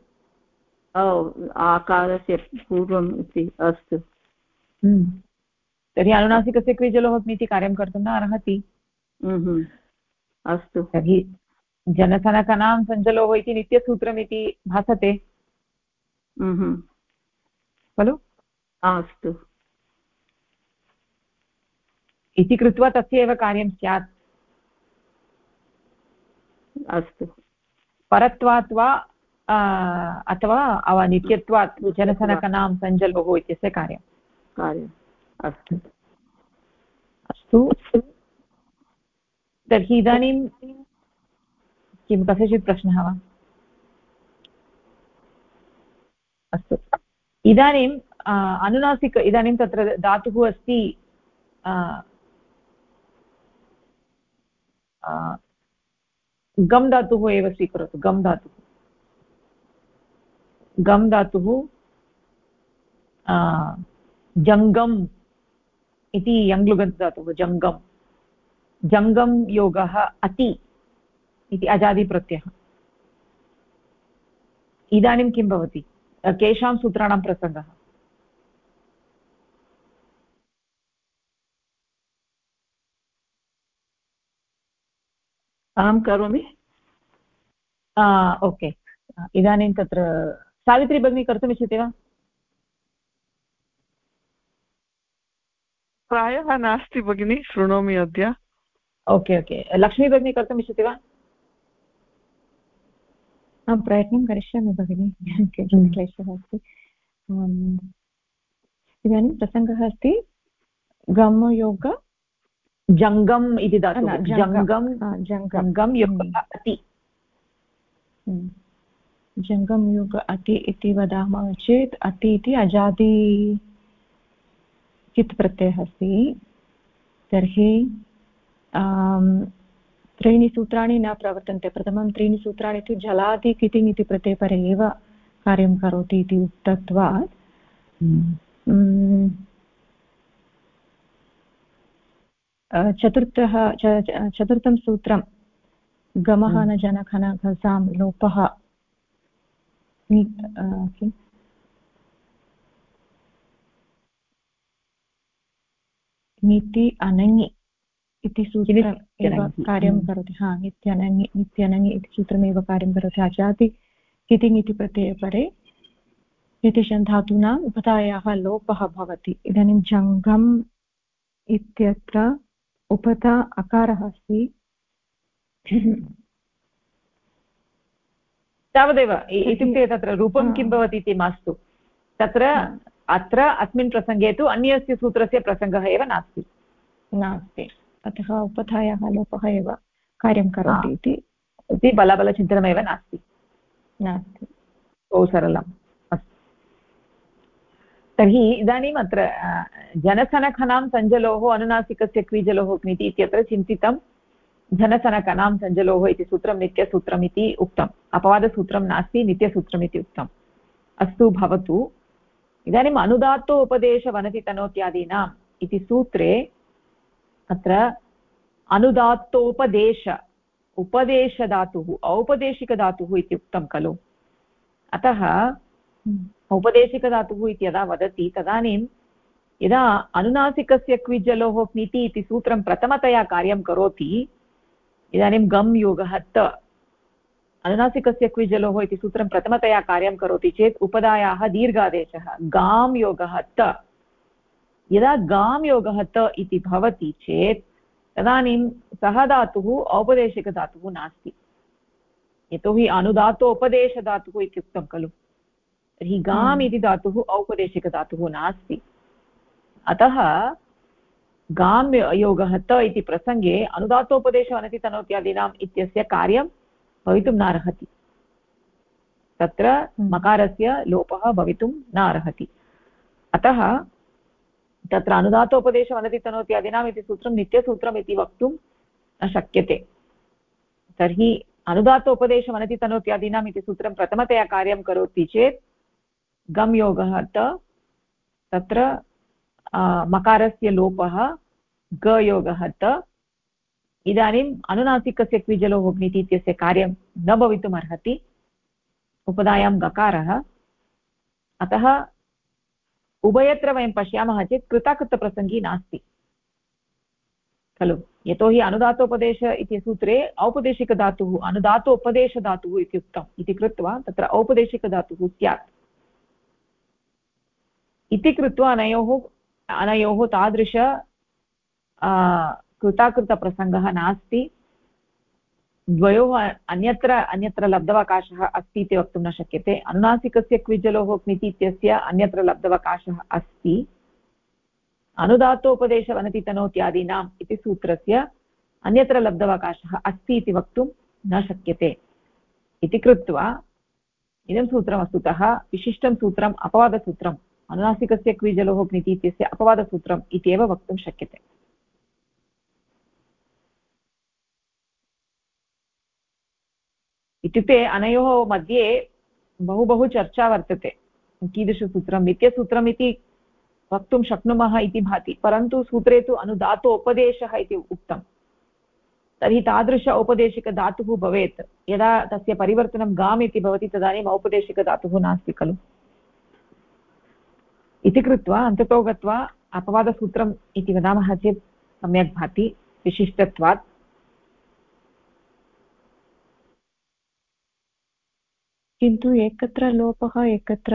आकारस्य पूर्वम् इति। अस्तु, तर्हि अनुनासिकस्य क्विजलोः इति कार्यं कर्तुं न अर्हति। अस्तु, तर्हि जनसनकनां सञ्जलोः इति नित्यसूत्रमिति भासते खलु। अस्तु, इति कृत्वा तस्य एव कार्यं स्यात्। अस्तु, परत्वात् वा अथवा नित्यत्वात् जनसनकनां सञ्जलोः इत्यस्य कार्यम्। अस्तु अस्तु, तर्हि इदानीं किं कस्यचित् प्रश्नः वा? अस्तु, इदानीम् अनुनासिक, इदानीं तत्र धातुः अस्ति गम् धातुः एव स्वीकरोतु। गम् धातुः जङ्गम् इति यङ्लुगन्त धातुः। जङ्गम् योगः अति इति अजादिप्रत्ययः। इदानीं किं भवति? केषां सूत्राणां प्रसङ्गः? अहं करोमि। ओके, इदानीं तत्र सावित्री भगिनी कर्तुमिच्छति वा? प्रायः नास्ति भगिनी, शृणोमि अद्य। ओके, लक्ष्मी भगिनी कर्तुमिच्छति वा? अहं प्रयत्नं करिष्यामि भगिनी, किञ्चित् क्लेशः अस्ति। इदानीं प्रसङ्गः अस्ति गमयोग जङ्गम् इति धातुः। जङ्गम् योगः अति। जङ्गम् योग अति इति वदामः चेत् अति इति अजादि कित् प्रत्ययः अस्ति। तर्हि त्रीणि सूत्राणि न प्रवर्तन्ते। प्रथमं त्रीणि सूत्राणि तु जलादि कितिङ् इति प्रत्ययपरे एव कार्यं करोति इति उक्तत्वात् चतुर्थं सूत्रं गमः न जनखन घसां लोपः निति अनङि इति सूत्रम् एव कार्यं करोति। नित्यनङि इति सूत्रमेव कार्यं करोति। अजादि कितिङ् इति प्रत्ययपरे एतेषां धातूनाम् उपधायाः लोपः भवति। इदानीं जङ्गम् इत्यत्र उपधा अकारः अस्ति तावदेव इत्युक्ते तत्र रूपं किं भवति इति मास्तु तत्र अत्र अस्मिन् प्रसङ्गे तु अन्यस्य सूत्रस्य प्रसङ्गः एव नास्ति अतः उपधायाः लोपः एव कार्यं करोति इति बलबलचिन्तनमेव नास्ति बहु सरलम् अस्तु तर्हि इदानीम् अत्र जनसनखनां सञ्जलोः अनुनासिकस्य क्वीजलोः क्निति इत्यत्र चिन्तितं जनसनकनां सञ्जलोः इति सूत्रं नित्यसूत्रम् इति उक्तम् अपवादसूत्रं नास्ति नित्यसूत्रम् इति उक्तम् अस्तु भवतु इदानीम् अनुदात्तो उपदेशवनतितनोत्यादीनाम् इति सूत्रे अत्र अनुदात्तोपदेश उपदेशधातुः औपदेशिकधातुः इति उक्तं खलु अतः औपदेशिकधातुः इति यदा वदति तदानीं यदा अनुनासिकस्य क्विजलोः क्निति इति सूत्रं प्रथमतया कार्यं करोति इदानीं गम् योगः त अनुनासिकस्य क्विजलोः इति सूत्रं प्रथमतया कार्यं करोति चेत् उपधायाः दीर्घादेशः गां योगः त यदा गां योगः त इति भवति चेत् तदानीं सः धातुः औपदेशिकधातुः नास्ति यतोहि अनुदात्तोपदेशधातुः इत्युक्तं खलु तर्हि गाम् इति धातुः औपदेशिकधातुः नास्ति अतः गाम् योगः त इति प्रसङ्गे अनुदात्तोपदेशवनतितनोत्यादीनाम् इत्यस्य कार्यं भवितुं नार्हति तत्र मकारस्य लोपः भवितुं नार्हति अतः तत्र अनुदात्तोपदेशवनतितनोत्यादीनाम् इति सूत्रं नित्यसूत्रम् इति वक्तुं न शक्यते तर्हि अनुदात्तोपदेशवनतितनोत्यादीनाम् इति सूत्रं प्रथमतया कार्यं करोति चेत् गम् योगः त तत्र मकारस्य लोपः ग योगः त इदानीम् अनुनासिकस्य क्विजलोः क्निति इत्यस्य कार्यं न भवितुम् अर्हति उपधायां गकारः अतः उभयत्र वयं पश्यामः चेत् कृताकृतप्रसङ्गी नास्ति खलु यतोहि अनुदात्तोपदेश इति सूत्रे औपदेशिकधातुः अनुदात्तोपदेशधातुः इति उक्तम् इति कृत्वा तत्र औपदेशिकधातुः स्यात् इति कृत्वा अनयोः तादृश कृताकृतप्रसङ्गः नास्ति द्वयोः अन्यत्र लब्धवकाशः अस्ति इति वक्तुं न शक्यते अनुनासिकस्य क्विजलोः क्निति इत्यस्य अन्यत्र लब्धवकाशः अस्ति अनुदात्तोपदेशवनतितनोत्यादीनाम् इति सूत्रस्य अन्यत्र लब्धवकाशः अस्ति इति वक्तुं न शक्यते इति कृत्वा इदं सूत्रं वस्तुतः विशिष्टं सूत्रम् अपवादसूत्रम् अनुनासिकस्य क्विजलोः क्निति इत्यस्य अपवादसूत्रम् इत्येव वक्तुं शक्यते इत्युक्ते अनयोः मध्ये बहु चर्चा वर्तते कीदृशसूत्रं नित्यसूत्रम् इति वक्तुं शक्नुमः इति भाति परन्तु सूत्रे तु अनुदात्तोपदेशः इति उक्तं तर्हि तादृश औपदेशिकधातुः भवेत् यदा तस्य परिवर्तनं गाम् इति भवति तदानीम् औपदेशिकधातुः नास्ति खलु इति कृत्वा अन्ततो गत्वा अपवादसूत्रम् इति वदामः चेत् सम्यक् भाति विशिष्टत्वात् किन्तु एकत्र लोपः एकत्र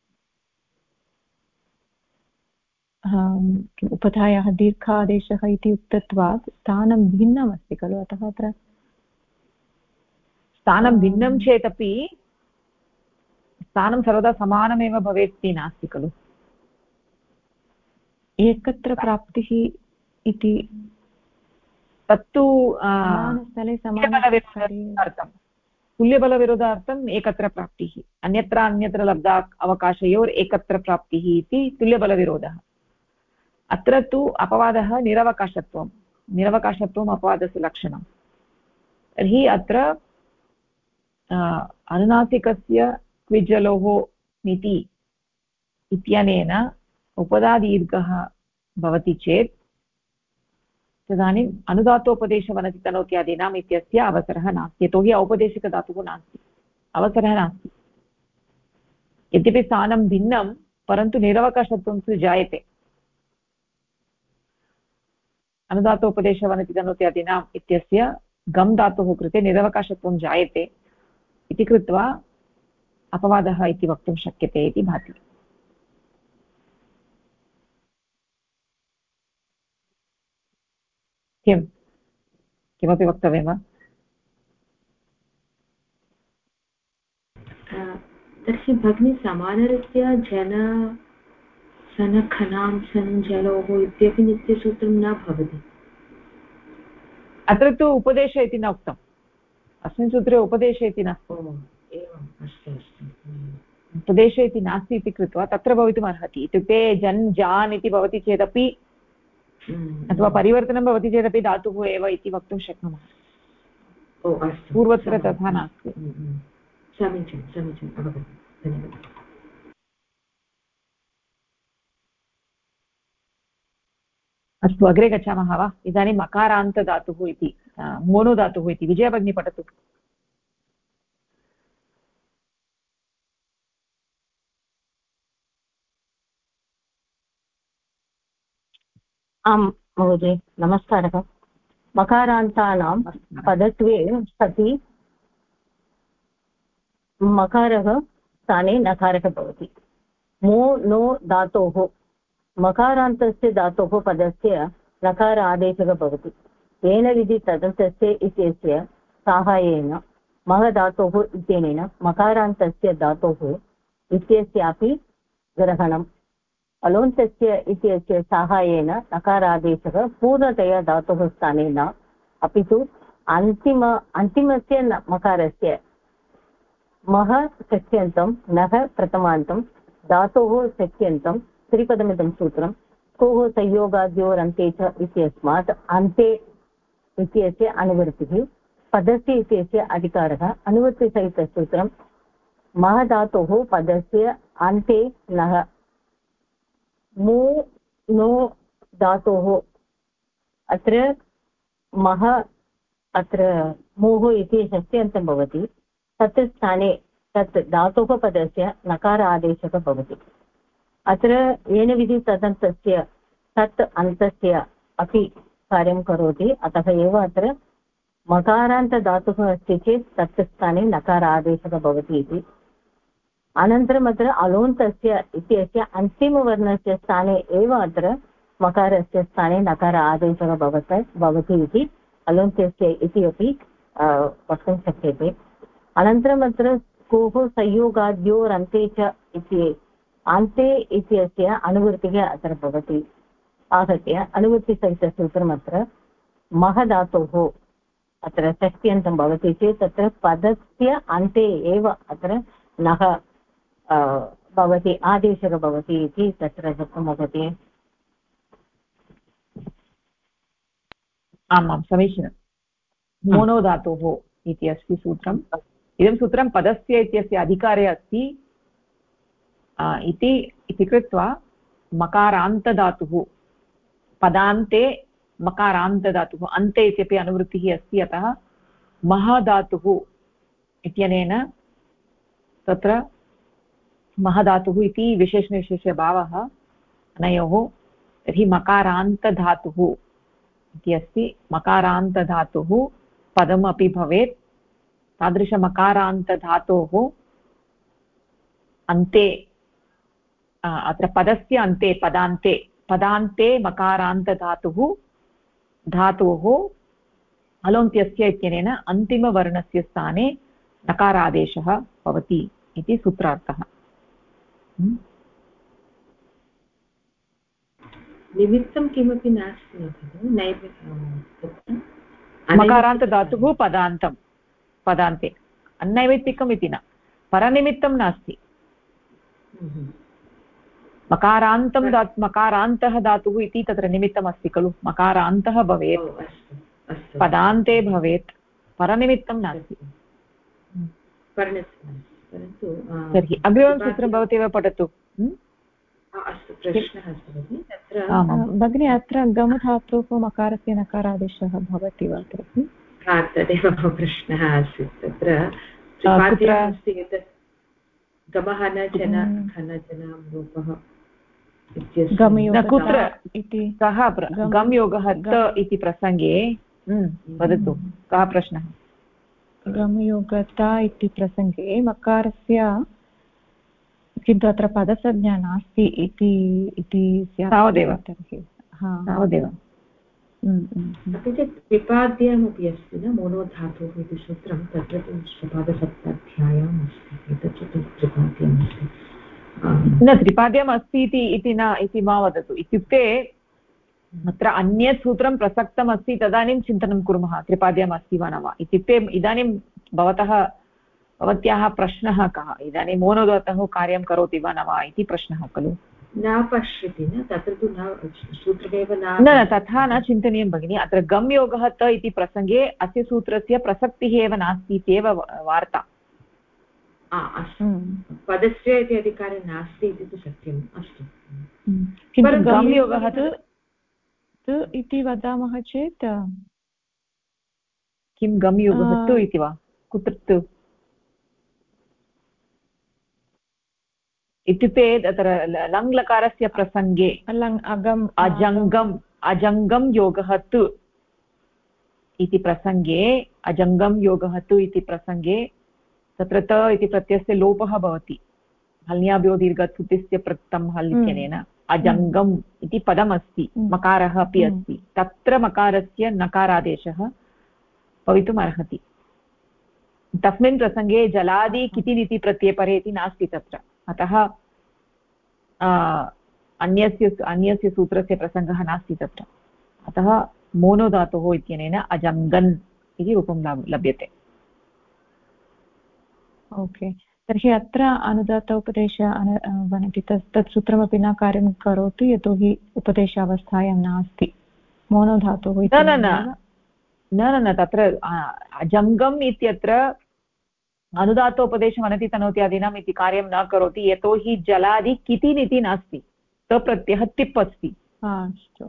उपधायाः दीर्घादेशः इति उक्तत्वात् स्थानं भिन्नमस्ति खलु अतः अत्र स्थानं भिन्नं चेदपि स्थानं सर्वदा समानमेव भवेत् इति नास्ति खलु एकत्र प्राप्तिः इति तत्तु स्थले समानार्थं तुल्यबलविरोधार्थम् एकत्र प्राप्तिः अन्यत्र लब्धा अवकाशयोर् एकत्र प्राप्तिः इति तुल्यबलविरोधः अत्र तु अपवादः निरवकाशत्वम् अपवादस्य लक्षणं तर्हि अत्र अनुनासिकस्य क्विजलोः नीति इत्यनेन उपधादीर्घः भवति चेत् तदानीम् अनुदात्तोपदेशवनतितनोत्यादीनाम् इत्यस्य अवसरः नास्ति यतोहि औपदेशिकधातुः नास्ति अवसरः नास्ति यद्यपि स्थानं भिन्नं परन्तु निरवकाशत्वं तु जायते अनुदात्तोपदेशवनतितनोत्यादीनाम् इत्यस्य गम् धातुः कृते निरवकाशत्वं जायते इति कृत्वा अपवादः इति वक्तुं शक्यते इति भाति किमपि वक्तव्यं वा? तर्हि भगिनी समानरीत्या जन सनखनां सञ्जलोः इत्यपि नित्यसूत्रं न भवति। अत्र तु उपदेश इति न उक्तम्, अस्मिन् सूत्रे उपदेश इति नास्ति। एवम्, अस्तु अस्तु। उपदेश इति नास्ति इति कृत्वा तत्र भवितुम् अर्हति। इत्युक्ते जन् जान् इति भवति चेदपि अथवा परिवर्तनं भवति चेदपि धातुः एव इति वक्तुं शक्नुमः। पूर्वत्र तथा नास्ति। समीचीनं समीचीनम्, अवगतं, धन्यवादः। अस्तु, अग्रे गच्छामः वा? इदानीं मकारान्तधातुः इति मोनो धातुः इति विजयभगिनी पठतु। आम् महोदय, नमस्कारः। मकारान्तानां पदत्वे सति मकारः स्थाने नकारः भवति। मो नो धातोः मकारान्तस्य धातोः पदस्य नकार आदेशः भवति। येन विधि तदन्तस्य इत्यस्य साहाय्येन महधातोः इत्यनेन मकारान्तस्य धातोः इत्यस्यापि ग्रहणम्। अलोन्तस्य इत्यस्य साहाय्येन नकारादेशः पूर्णतया धातोः स्थाने न, अपि तु अन्तिमस्य मकारस्य मह सख्यन्तं नः प्रथमान्तं धातोः सख्यन्तं त्रिपदमिदं सूत्रं कोः संयोगाद्योरन्ते च इत्यस्मात् अन्ते इत्यस्य अनुवृत्तिः पदस्य इत्यस्य अधिकारः अनुवृत्तिसहितसूत्रं महधातोः पदस्य अन्ते नः मो नो धातोः अत्र मह अत्र मोः इति षष्ट्यन्तं भवति। तत् स्थाने तत् धातोः पदस्य नकार आदेशः भवति। अत्र येन विधि तदन्तस्य तत् अन्तस्य अपि कार्यं करोति। अतः एव अत्र मकारान्तधातुः अस्ति चेत् तत् स्थाने नकार आदेशः भवति इति। अनन्तरम् अत्र अलोन्तस्य इत्यस्य अन्तिमवर्णस्य स्थाने एव अत्र मकारस्य स्थाने नकार आदेशः भवति इति अलोन्तस्य इति अपि वक्तुं शक्यते। अनन्तरम् अत्र कोः संयोगाद्योरन्ते च इति अन्ते इत्यस्य अनुवृत्तिः अत्र भवति। आहत्य अनुवृत्तिसहितसूत्रम् अत्र महधातोः अत्र षष्ट्यन्तं भवति चेत् तत्र पदस्य अन्ते एव अत्र नः भवति, आदेशः भवति इति तत्र दत्तं भवति। आमां समीचीनं। मोनो धातोः इति अस्ति सूत्रम्। इदं सूत्रं पदस्य इत्यस्य अधिकारे अस्ति इति कृत्वा मकारान्तधातुः पदान्ते मकारान्तधातुः अन्ते इत्यपि अनुवृत्तिः अस्ति। अतः महधातुः इत्यनेन तत्र महधातुः इति विशेषणविशेषभावः अनयोः। तर्हि मकारान्तधातुः इति अस्ति। मकारान्तधातुः पदमपि भवेत्। तादृशमकारान्तधातोः अन्ते अत्र पदस्य अन्ते पदान्ते मकारान्तधातुः धातोः अलोन्त्यस्य इत्यनेन अन्तिमवर्णस्य स्थाने नकारादेशः भवति इति सूत्रार्थः। निमित्तं किमपि नास्ति, मकारान्तधातुः पदान्ते अन्नैमित्तिकम् इति न, परनिमित्तं नास्ति। मकारान्तः धातुः इति तत्र निमित्तम् अस्ति खलु। मकारान्तः भवेत्, पदान्ते भवेत्, परनिमित्तं नास्ति। तर्हि अग्रिमं सूत्रं भवती एव पठतु। अस्तु, प्रश्नः अस्ति तत्र भगिनी, अत्र गम धातोः मकारस्य नकारादेशः भवति वा? तदेव मम प्रश्नः आसीत्। तत्र अस्ति यत् गमः न जन घनजनां रूपः कुत्र इति कः गमयोगः त इति प्रसङ्गे वदतु, कः प्रश्नः? गमयोगता इति प्रसङ्गे मकारस्य किन्तु अत्र पदसंज्ञा नास्ति इति तावदेव। तावदेव अपि च त्रिपाद्यमपि अस्ति न मोनो धातुः इति सूत्रं तत्र तु षट्पादसप्ताध्याय्याम् अस्ति एतत् त्रिपाद्यम् अस्ति न त्रिपाद्यम् अस्ति इति न इति मा वदतु इत्युक्ते अत्र अन्यत् सूत्रं प्रसक्तम् अस्ति तदानीं चिन्तनं कुर्मः त्रिपाद्यम् अस्ति वा न वा इत्युक्ते इदानीं भवत्याः प्रश्नः कः इदानीं मोनो धातुः कार्यं करोति वा न वा इति प्रश्नः खलु न पश्यति न तत्र तु न सूत्रमेव न तथा न चिन्तनीयं भगिनि अत्र गम् योगः त इति प्रसङ्गे अस्य सूत्रस्य प्रसक्तिः एव नास्ति इत्येव वार्ता पदस्य इति अधिकारे नास्ति इति तु सत्यम् अस्तु किन्तु गम् योगः तु इति वदामः चेत् किं गम् योगः तु इति वा कुत्र तु इत्युक्ते तत्र लङ्लकारस्य प्रसङ्गे अजङ्गं योगः तु इति प्रसङ्गे अजङ्गं योगः तु इति प्रसङ्गे तत्र त इति प्रत्ययस्य लोपः भवति हल्याभ्यो दीर्घत्वस्य प्रक्तं हल् इत्यनेन अजङ्गम् इति पदमस्ति मकारः अपि अस्ति तत्र मकारस्य नकारादेशः भवितुम् अर्हति तस्मिन् प्रसङ्गे जलादि कितिनिति प्रत्ययपरे इति नास्ति तत्र अतः अन्यस्य सूत्रस्य प्रसङ्गः नास्ति तत्र अतः मोनो धातुः इत्यनेन अजङ्गन् इति रूपं लभ्यते ओके तर्हि अत्र अनुदात्त उपदेश वनति तत् सूत्रमपि न कार्यं करोति यतोहि उपदेशावस्थायां नास्ति मोनो धातुः न तत्र अजङ्गम् इत्यत्र अनुदात्तोपदेशम् अनति तनोत्यादीनाम् इति कार्यं न करोति यतोहि जलादि कितिनिति नास्ति तप्रत्ययः तिप् अस्ति अस्तु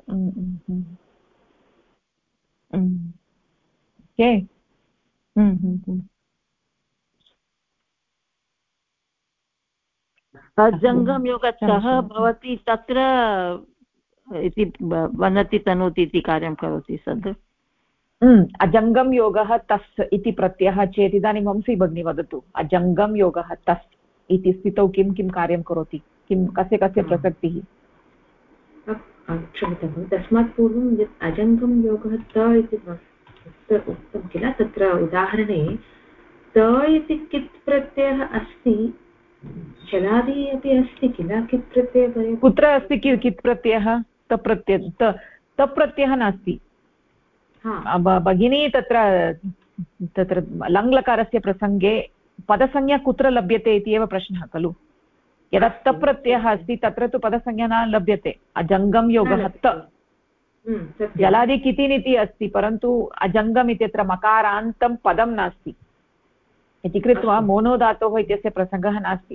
अजङ्गं योगतः भवति तत्र इति वनति तनोति इति कार्यं करोति सद् अजङ्गं योगः तस् इति प्रत्ययः चेत् इदानीं वंशी भगिनी वदतु अजङ्गं योगः तस् इति स्थितौ किं किं कार्यं करोति किं कस्य प्रसक्तिः क्षम्यतां तस्मात् पूर्वं यत् अजङ्गं योगः त इति उक्तं किल तत्र उदाहरणे त इति कित् प्रत्ययः अस्ति जलादि अपि अस्ति किल कित् प्रत्ययः कुत्र अस्ति कित् प्रत्ययः तप्रत्ययः नास्ति भगिनी तत्र लङ्लकारस्य प्रसङ्गे पदसंज्ञा कुत्र लभ्यते इति एव प्रश्नः खलु यदा तप्रत्ययः अस्ति तत्र तु पदसंज्ञा न लभ्यते अजङ्गं योगः त जलादि कितिनिति अस्ति परन्तु अजङ्गम् इत्यत्र मकारान्तं पदं नास्ति इति कृत्वा मोनो धातोः इत्यस्य प्रसङ्गः नास्ति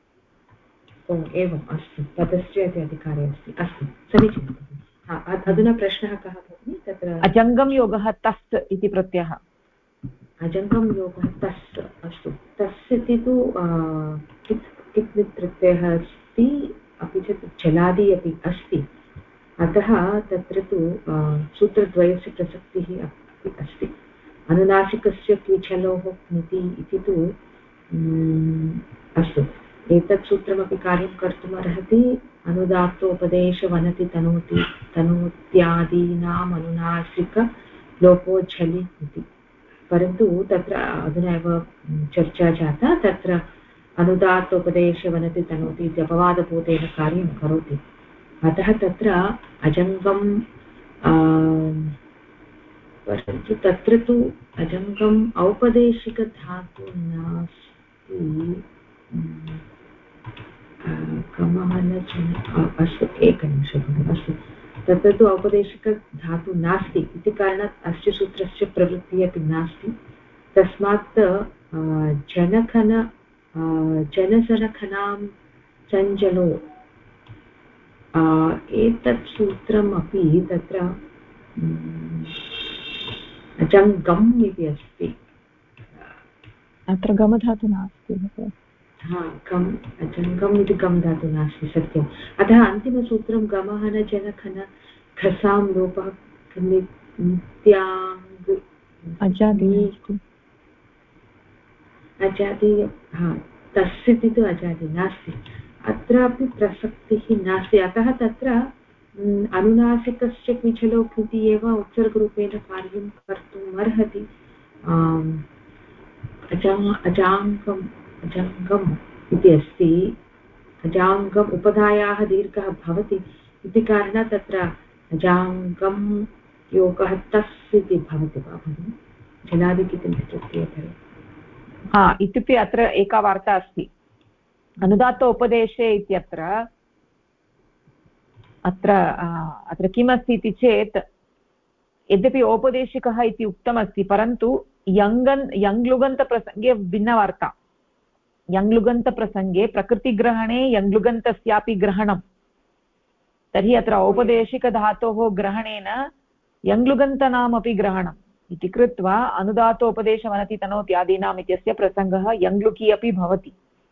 एवम् अस्तु पदस्य इति अधिकारे अस्ति अस्तु समीचीनम् अधुना प्रश्नः कः भगिनि तत्र अजङ्गं योगः तस् इति प्रत्ययः अजङ्गं योगः तस् अस्तु तस् इति तु कित् प्रत्ययः अस्ति अपि च जलादि अपि अस्ति अतः तत्र तु सूत्रद्वयस्य प्रसक्तिः अपि अस्ति अनुनासिकस्य क्विछलोः क्निति इति तु अस्तु एतत् सूत्रमपि कार्यं कर्तुम् अर्हति अनुदात्तोपदेशवनति तनोति तनोत्यादीनाम् अनुनासिक लोपो झलि इति परन्तु तत्र अधुना एव चर्चा जाता तत्र अनुदात्तोपदेशवनति तनोति इति अपवादभूतेन कार्यं करोति अतः तत्र अजङ्गं परन्तु तत्र तु अजङ्गम् औपदेशिकधातु नास्ति अस्तु एकनिमिषम् अस्तु तत्र तु औपदेशिकधातु नास्ति इति कारणात् अस्य सूत्रस्य प्रवृत्तिः अपि नास्ति तस्मात् जनसनखनां सञ्जलो एतत् सूत्रम् अपि तत्र अजङ्गम् इति अस्ति अत्र गमधातु नास्ति अजङ्गम् इति गम् धातु नास्ति सत्यम् अतः अन्तिमसूत्रं गमः न जनखन खसां लोपः नित्याङ्ग अजादि तस्य इति तु अजादि नास्ति अत्रापि प्रसक्तिः नास्ति अतः तत्र अनुनासिकस्य क्विझलोक् इति एव उत्सर्गरूपेण कार्यं कर्तुम् अर्हति अजाङ्गम् इति अस्ति अजाङ्गम् उपधायाः दीर्घः भवति इति कारणात् तत्र अजाङ्गं योगः तस् इति भवति वा भगिनि जलादिकितिम् इत्युक्ते इत्युक्ते अत्र एका वार्ता अस्ति अनुदात्त उपदेशे इत्यत्र अत्र किमस्ति इति चेत् यद्यपि औपदेशिकः इति उक्तमस्ति परन्तु यङ्लुगन्तप्रसङ्गे भिन्नवार्ता यङ्लुगन्तप्रसङ्गे प्रकृतिग्रहणे यङ्लुगन्तस्यापि ग्रहणं तर्हि अत्र औपदेशिकधातोः ग्रहणेन यङ्लुगन्तानामपि ग्रहणम् इति कृत्वा अनुदातोपदेशमनति तनोति आदीनाम् इत्यस्य प्रसङ्गः यङ्लुकी अपि भवति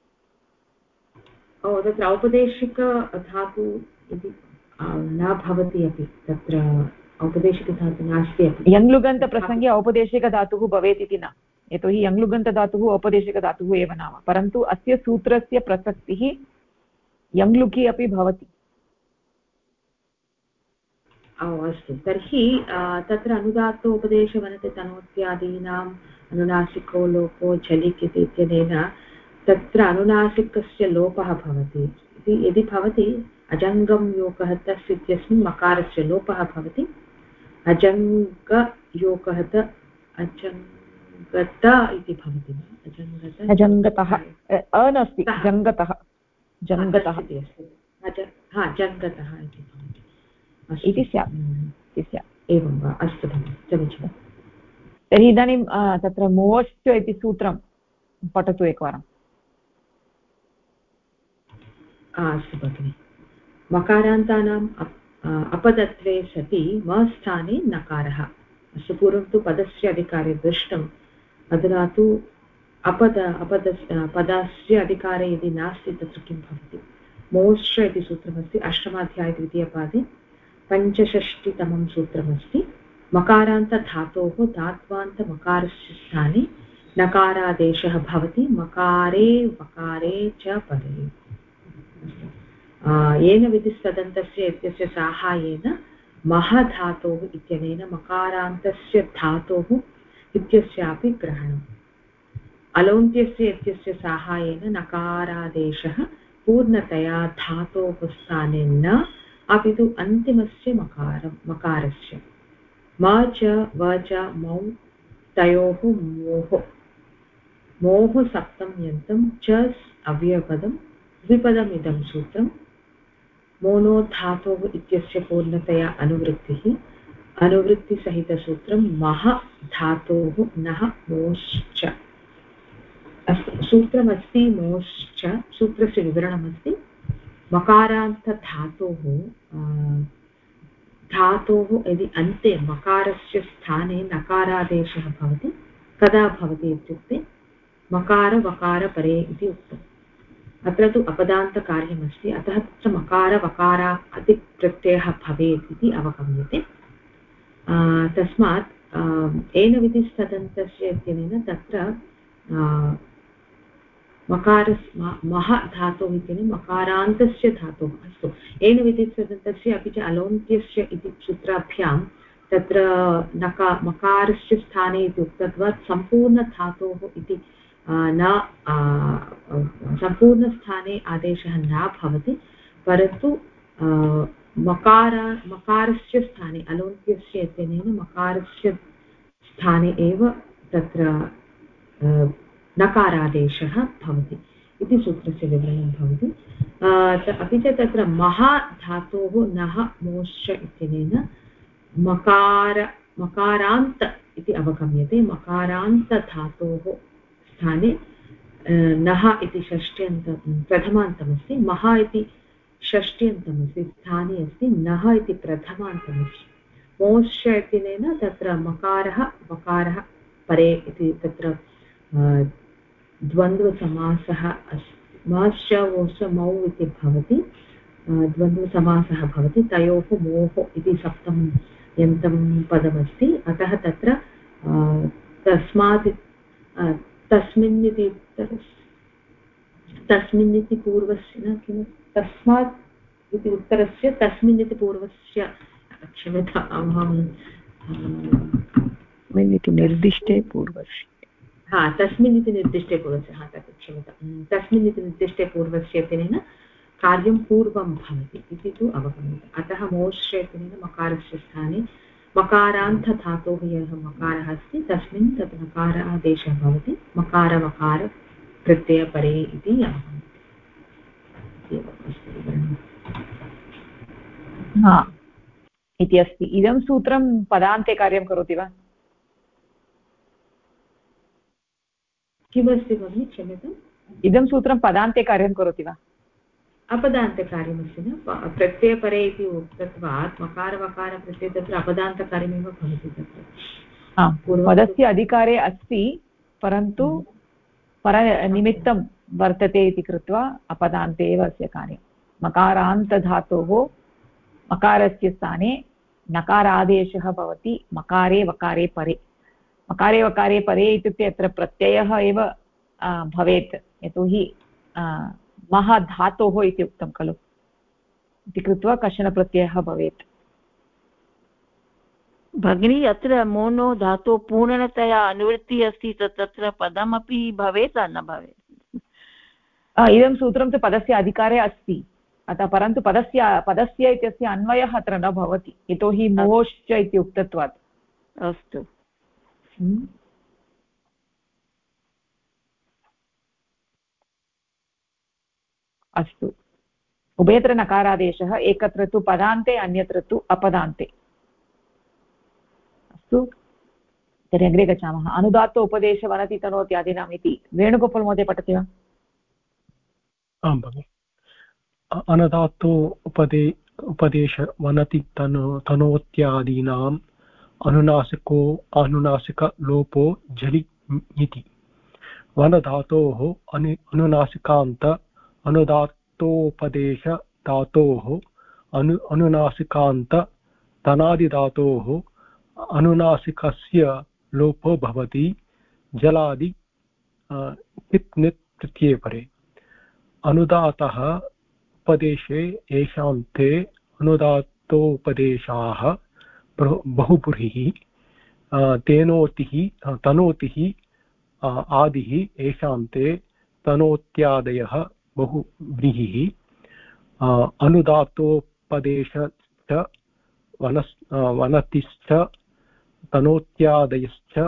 तत्र औपदेशिकधातु इति न भवति अपि तत्र औपदेशिकधातु नास्ति अपि यङ्लुगन्तप्रसङ्गे औपदेशिकधातुः भवेत् इति न यतोहि यङ्लुगन्तधातुः औपदेशिकधातुः एव नाम परन्तु अस्य सूत्रस्य प्रसक्तिः यङ्लुकी अपि भवति अस्तु तर्हि तत्र अनुदात्तोपदेशवनति तनोत्यादीनाम् अनुनासिको लोपो झलिक् इति इत्यनेन तत्र अनुनासिकस्य लोपः भवति इति यदि भवति अजङ्गं योगः तस् इत्यस्मिन् मकारस्य लोपः भवति अजङ्गयोगः अजङ्गत इति भवति अजङ्गतः नास्ति जङ्गतः जङ्गतः इति जङ्गतः इति भवति इति स्यात् एवं वा अस्तु समीचीनं तर्हि इदानीं तत्र मोश्च इति सूत्रं पठतु एकवारम् अस्तु भगिनि मकारान्तानाम् अपदत्वे सति म-स्थाने नकारः अस्तु पूर्वं तु पदस्य अधिकारे दृष्टम् अधुना तु पदस्य अधिकारे यदि नास्ति तत्र किं भवति मोश्च इति सूत्रमस्ति अष्टमाध्याये द्वितीयपादे पञ्चषष्टितमं सूत्रमस्ति मकारान्तधातोः धात्वान्तमकारस्य स्थाने नकारादेशः भवति मकारे वकारे च पदे येन विधिस्तदन्तस्य इत्यस्य साहाय्येन महधातोः इत्यनेन मकारान्तस्य धातोः इत्यस्यापि ग्रहणम् अलौन्त्यस्य इत्यस्य साहाय्येन नकारादेशः पूर्णतया धातोः स्थाने न अपि तु अन्तिमस्य मकारस्य म च व च मौ तयोः मोः सप्तम्यन्तं च अव्ययपदं द्विपदमिदं सूत्रं मोनो धातोः इत्यस्य पूर्णतया अनुवृत्तिसहितसूत्रं मह धातोः नः मोश्च अस्तु सूत्रमस्ति मोश्च सूत्रस्य विवरणमस्ति मकारान्तधातोः यदि अन्ते मकारस्य स्थाने नकारादेशः भवति कदा भवति इत्युक्ते मकार वकार परे इति उक्तम् अत्र तु अपदान्तकार्यमस्ति अतः तत्र मकार वकारादिप्रत्ययः भवेत् इति अवगम्यते तस्मात् येन विधिस्तदन्तस्य इत्यनेन तत्र मह धातुः इत्यनेन मकारान्तस्य धातुः अस्तु येन विधिस्तदन्तस्य अपि च अलौन्त्यस्य इति सूत्राभ्यां तत्र मकारस्य स्थाने इति उक्तत्वात् सम्पूर्णधातोः इति न सम्पूर्णस्थाने आदेशः न भवति परन्तु मकारस्य स्थाने अलौन्त्यस्य इत्यनेन मकारस्य स्थाने एव तत्र नकारादेशः भवति इति सूत्रस्य विवरणं भवति अपि च तत्र महाधातोः नः मोश्च इत्यनेन मकारान्त इति अवगम्यते मकारान्तधातोः स्थाने नः इति प्रथमान्तमस्ति मह इति षष्ट्यन्तमस्ति स्थाने अस्ति नः इति प्रथमान्तमस्ति मोश्च इत्यनेन तत्र मकारः वकारः परे इति तत्र द्वन्द्वसमासः अस्ति मश्च वोश्च मौ इति भवति द्वन्द्वसमासः भवति तयोः मोः इति सप्तम्यन्तं पदमस्ति अतः तत्र तस्मिन् इति पूर्वस्य न किं तस्मात् इति उत्तरस्य तस्मिन् इति पूर्वस्य क्षम्यताम् अहं निर्दिष्टे पूर्वस्य तस्मिन् इति निर्दिष्टे पूर्वस्य क्षम्यतां तस्मिन् इति निर्दिष्टे पूर्वस्य इत्यनेन कार्यं पूर्वं भवति इति तु अवगम्यते। अतः मोश्च इत्यनेन मकारस्य स्थाने मकारान्तधातोः यः मकारः अस्ति तस्मिन् तत् नकार आदेशः भवति मकारवकार प्रत्ययपरे इति इति अस्ति। इदं सूत्रं पदान्ते कार्यं करोति वा? किमस्ति भगिनि क्षम्यताम्? इदं सूत्रं पदान्ते कार्यं करोति वा? अपदान्तकार्यमस्ति न प्रत्ययपरे इति उक्तत्वात् मकारवकारप्रत्यये तत्र अपदान्तकार्यमेव भवति तत्र पदस्य अधिकारे अस्ति परन्तु परनिमित्तं वर्तते इति कृत्वा अपदान्ते एव अस्य कार्यं। मकारान्तधातोः मकारस्य स्थाने नकारादेशः भवति मकारे वकारे परे। मकारे वकारे परे इत्युक्ते अत्र प्रत्ययः एव भवेत् यतोहि महाधातोः इति उक्तं खलु इति कृत्वा कश्चन प्रत्ययः भवेत्। भगिनी अत्र मोनो धातु पूर्णतया अनुवृत्तिः अस्ति तत्र पदमपि भवेत् न भवेत्? इदं सूत्रं तु पदस्य अधिकारे अस्ति अतः परन्तु पदस्य इत्यस्य अन्वयः अत्र न भवति यतोहि मोश्च इति उक्तत्वात्। अस्तु अस्तु उभयत्र नकारादेशः एकत्र तु पदान्ते अन्यत्र तु अपदान्ते। अस्तु तर्हि अग्रे गच्छामः। अनुदात्त उपदेशवनति तनोत्यादीनाम् इति वेणुगोपाल महोदय पठति वा? आं भगिनि। अनुदात्तो उपदेशवनति तनोत्यादीनाम् अनुनासिकलोपो झलि इति वनधातोः अनुनासिकान्त अनुदात्तोपदेश धातोः अनुनासिकान्त तनादिधातोः अनुनासिकस्य लोपो भवति जलादि कित् नित् प्रत्यये परे। अनुदातः उपदेशे येषान्ते अनुदात्तोपदेशाः बहुब्रीहि तनोतिः आदिः येषान्ते तनोत्यादयः बहुव्रीहिः अनुदात्तोपदेशश्च वनतिश्च तनोत्यादयश्च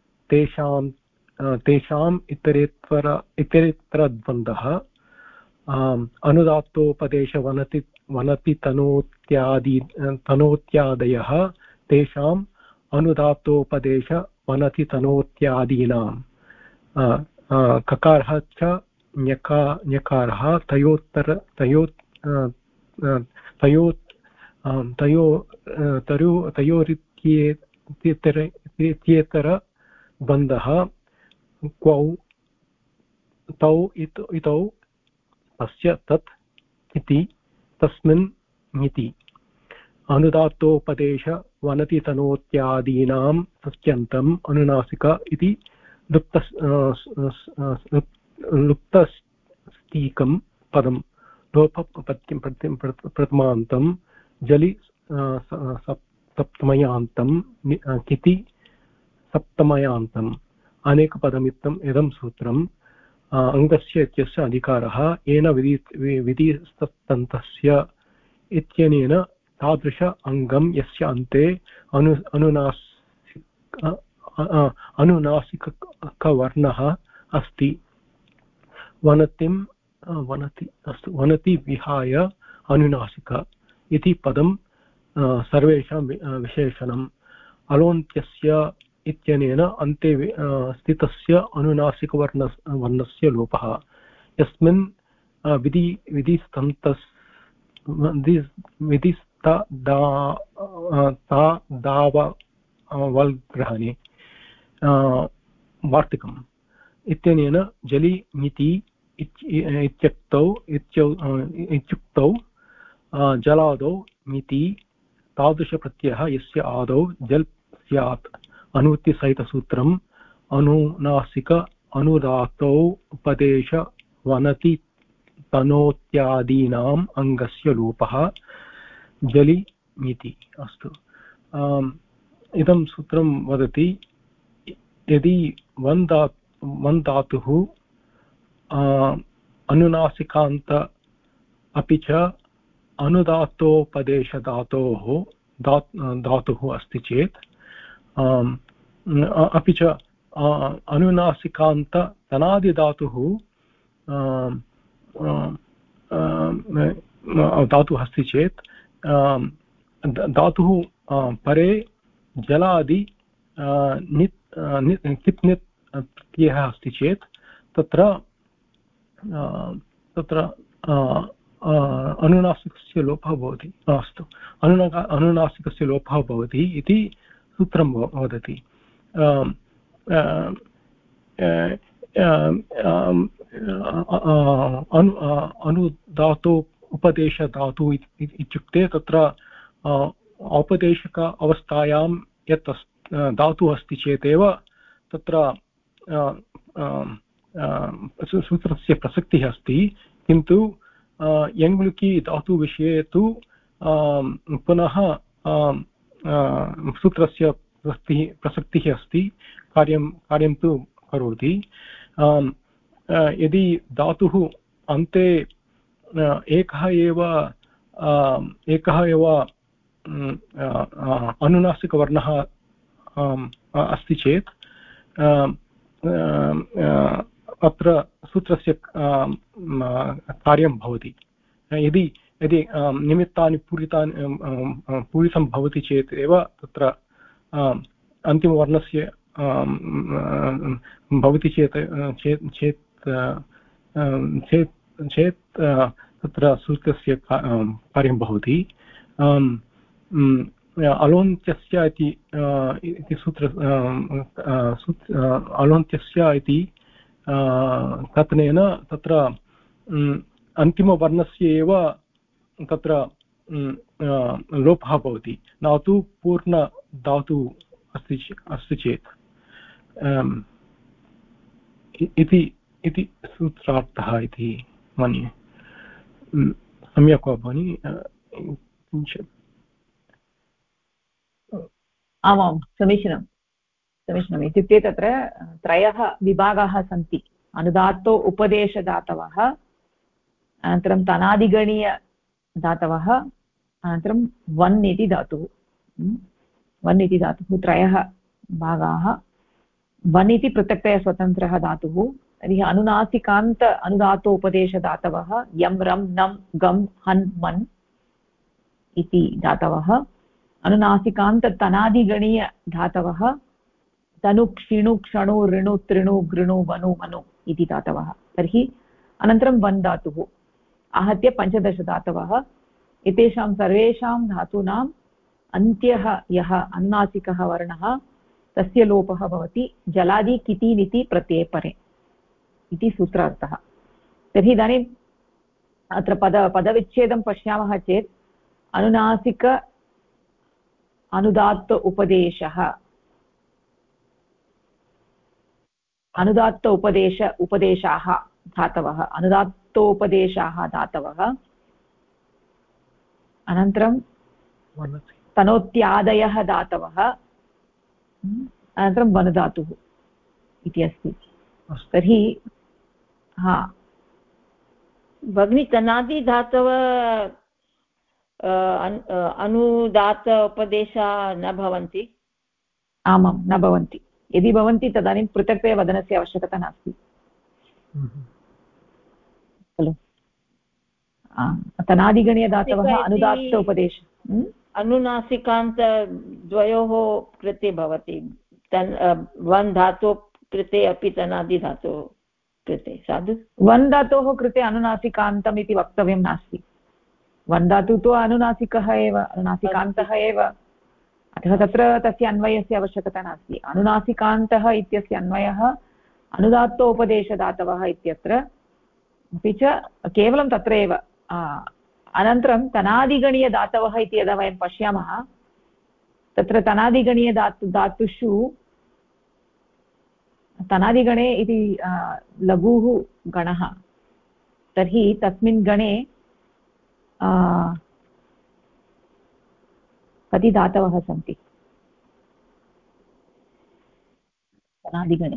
तेषाम् इतरेतरद्वन्द्वः वनति तनोत्यादयः तेषाम् अनुदात्तोपदेश वनति तनोत्यादीनाम् ककारः च ञकारः तयोरित्येतर द्वन्द्वः क्वौ तौ इतौ तस्य तत् इति तस्मिन् इति अनुदात्तोपदेश वनति तनोत्यादीनां सत्यन्तम् अनुनासिक इति लुप्तस्तीकं पदं लोपप्रथमान्तं जलि सप्तमयान्तं किति सप्तमयान्तम् अनेकपदमित्तम् इदं सूत्रम् अङ्गस्य इत्यस्य अधिकारः येन विधिस्तन्तस्य इत्यनेन तादृश अङ्गं यस्य अन्ते अनुनासिकवर्णः अस्ति वनति विहाय अनुनासिक इति पदं सर्वेषां विशेषणम् अलोन्त्यस्य इत्यनेन अन्ते स्थितस्य अनुनासिकवर्णस्य लोपः यस्मिन् विधिस्तदावल्ग्रहणे वार्तिकम् इत्यनेन जलि ङिति इत्युक्तौ जलादौ ङिति तादृशप्रत्ययः यस्य आदौ जल् स्यात् अनुवृत्तिसहितसूत्रम् अनुनासिक अनुदात्तौ उपदेश वनति तनोत्यादीनाम् अङ्गस्य लोपः जलि इति। अस्तु, इदं सूत्रं वदति यदि वन् धातुः अनुनासिकान्त अपि च अनुदात्तोपदेशधातोः धातुः अस्ति चेत् अपि च अनुनासिकान्त तनादिधातुः धातुः अस्ति चेत् धातुः परे जलादि कित् नित् प्रत्ययः अस्ति चेत् तत्र अनुनासिकस्य लोपः भवति। अस्तु, अनुनासिकस्य लोपः भवति इति सूत्रं वदति। अनुदातो उपदेशधातु इत्युक्ते तत्र औपदेशिक अवस्थायां यत् धातुः अस्ति चेदेव तत्र सूत्रस्य प्रसक्तिः अस्ति। किन्तु यङ्लुकि धातुविषये तु पुनः सूत्रस्य प्रसक्तिः अस्ति, कार्यं तु करोति। यदि धातुः अन्ते एकः एव अनुनासिकवर्णः अस्ति चेत् अत्र सूत्रस्य कार्यं भवति। यदि निमित्तानि पूरितं भवति चेत् एव तत्र अन्तिमवर्णस्य भवति चेत् तत्र सूत्रस्य कार्यं भवति। अलोन्त्यस्य इति सूत्र अलोन्त्यस्य इति कथनेन तत्र अन्तिमवर्णस्य एव तत्र लोपः भवति, न तु पूर्णधातु अस्ति चेत् इति सूत्रार्थः इति मन्ये। सम्यक् वा भगिनि? आमां, समीचीनं। इत्युक्ते तत्र त्रयः विभागाः सन्ति। अनुदात्तो उपदेशधातवः, अनन्तरं तनादिगणीयधातवः, अनन्तरं वन् इति धातुः। वन् इति धातुः त्रयः भागाः। वन् इति पृथक्तया स्वतन्त्रः धातुः। तर्हि अनुनासिकान्त अनुदात्तोपदेशधातवः यं रं नं गं हन् मन् इति धातवः। अनुनासिकान्त तनादिगणीयधातवः तनु क्षिणु क्षणु ऋणु तृणु गृणु वनु मनु इति धातवः। तर्हि अनन्तरं वन् धातुः, आहत्य 15 धातवः। एतेषां सर्वेषां धातूनाम् अन्त्यः यः अनुनासिकः वर्णः तस्य लोपः भवति जलादि किति निति प्रत्यये परे इति सूत्रार्थः। तर्हि इदानीम् अत्र पदविच्छेदं पश्यामः चेत् अनुनासिक अनुदात्त उपदेशाः धातवः, अनुदात्तोपदेशाः धातवः, अनन्तरं तनोत्यादयः धातवः, अनन्तरं वनुधातुः इति अस्ति। तर्हि भगिनी, तनादि धातव अनुदात्त उपदेशाः न भवन्ति? आमां, न भवन्ति। यदि भवन्ति तदानीं पृथक्तया वदनस्य आवश्यकता नास्ति खलु। तनादिगणीयधातवः अनुदात्त उपदेश अनुनासिकान्त द्वयोः कृते भवति। वन् धातु कृते अपि तनादि धातोः कृते साधु। वन् धातोः कृते अनुनासिकान्तम् इति वक्तव्यं नास्ति। वन् धातु तु अनुनासिकः एव, अनुनासिकान्तः एव, अतः तत्र तस्य अन्वयस्य आवश्यकता नास्ति। अनुनासिकान्तः इत्यस्य अन्वयः अनुदात्तोपदेशधातवः इत्यत्र, अपि च केवलं तत्र एव। अनन्तरं तनादिगणीयधातवः इति यदा वयं पश्यामः, तत्र तनादिगणीयधातुषु तनादिगणे इति लघुः गणः, तर्हि तस्मिन् गणे कति धातवः सन्ति अनादिगणे?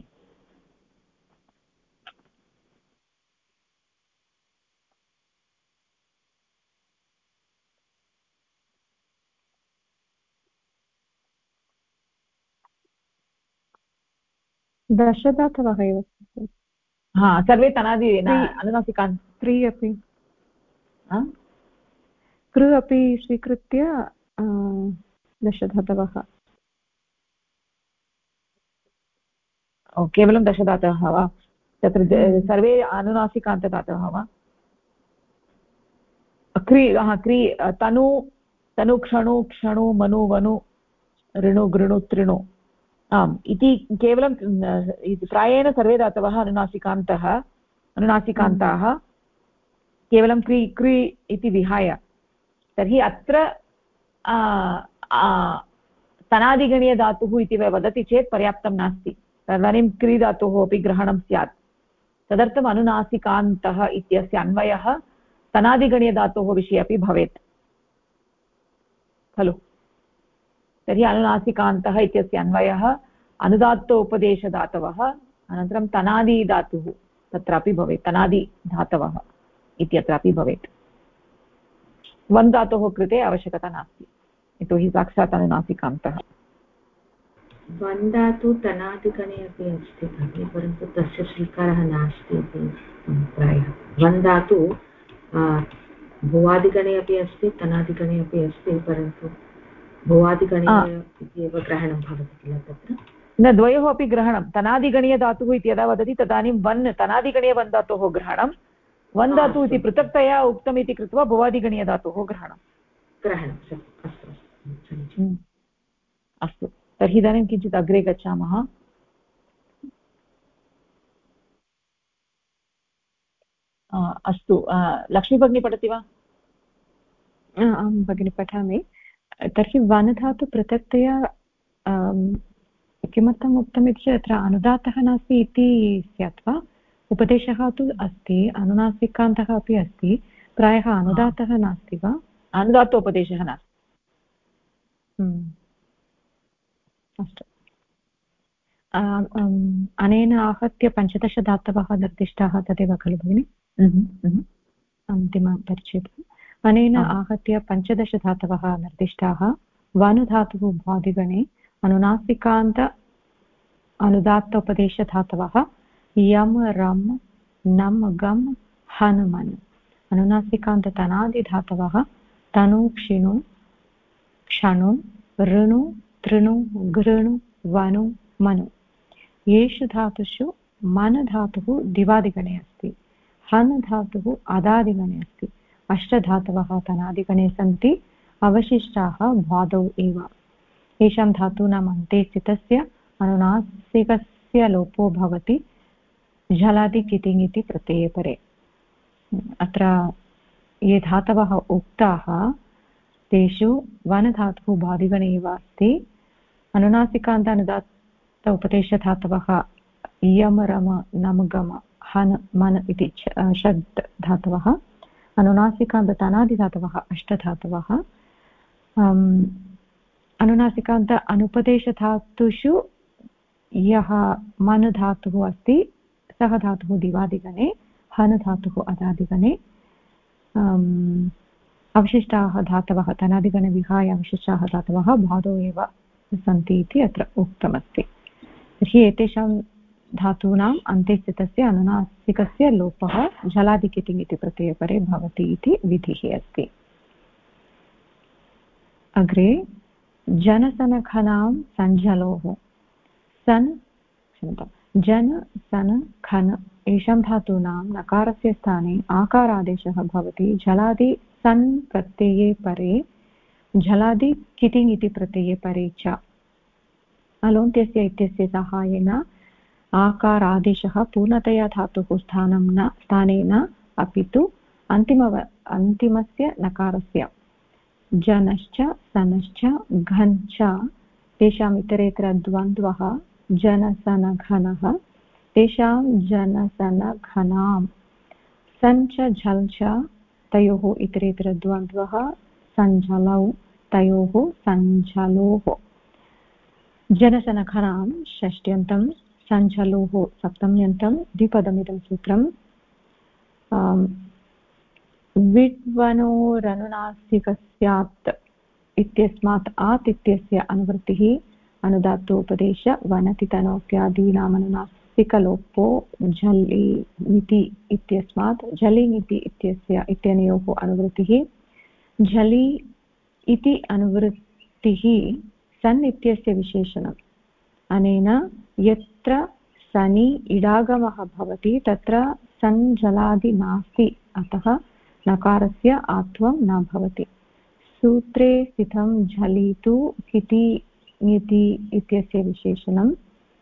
दशधातवः एव हा सर्वे तनादि अनुनासिकान् 3 अपि कृ अपि स्वीकृत्य दशधातवः। केवलं दशधातवः वा तत्र सर्वे अनुनासिकान्तदातवः वा? क्री तनु तनु क्षणु क्षणु मनु वनु ऋणु गृणु तृणु आम् इति केवलं प्रायेण सर्वे धातवः अनुनासिकान्ताः केवलं क्री क्री इति विहाय। तर्हि अत्र तनादिगणीयधातुः इति वदति चेत् पर्याप्तं नास्ति। तदानीं क्री धातुः अपि ग्रहणं स्यात्। तदर्थम् अनुनासिकान्तः इत्यस्य अन्वयः तनादिगणीयधातोः विषये अपि भवेत् खलु। तर्हि अनुनासिकान्तः इत्यस्य अन्वयः अनुदात्तोपदेशधातवः अनन्तरं तनादिधातुः तत्रापि भवेत्, तनादिधातवः इत्यत्रापि भवेत्। वन् धातोः कृते आवश्यकता नास्ति यतोहि साक्षात् अनुनासिकान्तः। वन् धातु तनादिगणे अपि अस्ति खलु, परन्तु तस्य स्वीकारः नास्ति इति प्रायः। वन् धातु भुवादिगणे अपि अस्ति तनादिगणे अपि अस्ति, परन्तु भुवादिगणे एव ग्रहणं भवति किल तत्र। न द्वयोः अपि ग्रहणं। तनादिगणीयधातुः इति यदा वदति तदानीं वन् तनादिगणीयवन् धातोः ग्रहणं, वन् धातुः इति पृथक्तया उक्तम् इति कृत्वा भुवादिगणीयधातोः ग्रहणम्। अस्तु तर्हि इदानीं किञ्चित् अग्रे गच्छामः। अस्तु लक्ष्मीभगिनी पठति वा? आं भगिनि पठामि। तर्हि वनधातु पृथक्तया किमर्थम् उक्तम् इति चेत् अत्र अनुदातः नास्ति इति स्यात् वा? उपदेशः तु अस्ति, अनुनासिकान्तः अपि अस्ति, प्रायः अनुदातः नास्ति वा? अनुदात्तोपदेशः नास्ति। अस्तु। अनेन आहत्य 15 धातवः निर्दिष्टाः तदेव खलु भगिनि? अन्तिमपरिच्छेदः। अनेन आहत्य 15 धातवः निर्दिष्टाः। वनुधातुः भ्वादिगणे अनुनासिकान्त अनुदात्तोपदेशधातवः यम रम नम गम हन मन। अनुनासिकान्ततनादिधातवः तनु क्षिणु क्षणु ऋणु तृणु गृणु वनु मनु। येषु धातुषु मन धातुः दिवादिगणे अस्ति, हन धातुः अदादिगणे अस्ति। अष्टधातवः तनादिगणे सन्ति, अवशिष्टाः भ्वादौ एव। येषां धातूनाम् अन्ते स्थितस्य अनुनासिकस्य लोपो भवति झलादि कितिङ् इति प्रत्यये परे। अत्र ये धातवः उक्ताः तेषु वनधातुः भ्वादिगणे एव अस्ति। अनुनासिकान्त अनुदात्त उपदेशधातवः यम रम नम गम हन मन इति षड् धातवः। अनुनासिकान्त तनादिधातवः अष्टधातवः। अनुनासिकान्त अनुपदेशधातुषु यः मन धातुः अस्ति सः धातुः दिवादिगणे, हन धातुः अदादिगणे। अवशिष्टाः धातवः तनादिगणे विहाय अवशिष्टाः धातवः भादौ एव सन्ति इति अत्र उक्तमस्ति। तर्हि एतेषां धातूनाम् अन्ते स्थितस्य अनुनासिकस्य लोपः झलादिकितिङ् इति प्रत्ययपरे भवति इति विधिः अस्ति। अग्रे जनसनखनां सञ्झलोः सन् जन सन खन एषां धातूनां नकारस्य स्थाने आकारादेशः भवति झलादि सन् प्रत्यये परे झलादि कितिङ् इति प्रत्यये परे च। अलोन्त्यस्य इत्यस्य साहाय्येन आकारादेशः पूर्णतया धातुः स्थानेन अपि तु अन्तिमस्य नकारस्य जनश्च सनश्च घञ्च तेषाम् इतरेतर द्वन्द्वः जनसनघनः तेषां जनसनघनां सन् च झल् च तयोः इतरेतरद्वन्द्वः सञ्झलौ तयोः सञ्झलोः जनसनखनां षष्ट्यन्तं सञ्झलोः सप्तम्यन्तं द्विपदमिदं सूत्रं विड्वणोरनुनासिकस्यात् इत्यस्मात् आत् इत्यस्य अनुवृत्तिः अनुदात्तोपदेश वनतितनोत्यादीनामनुनासिकलोपो झलिनिति इत्यस्मात् झलिनिति इत्यनयोः अनुवृत्तिः झलि इति अनुवृत्तिः सन् इत्यस्य विशेषणम् अनेन यत्र सनि इडागमः भवति तत्र सन् जलादि नास्ति अतः नकारस्य आत्वं न भवति सूत्रे स्थितं झलितु किति ङिति इत्यस्य विशेषणम्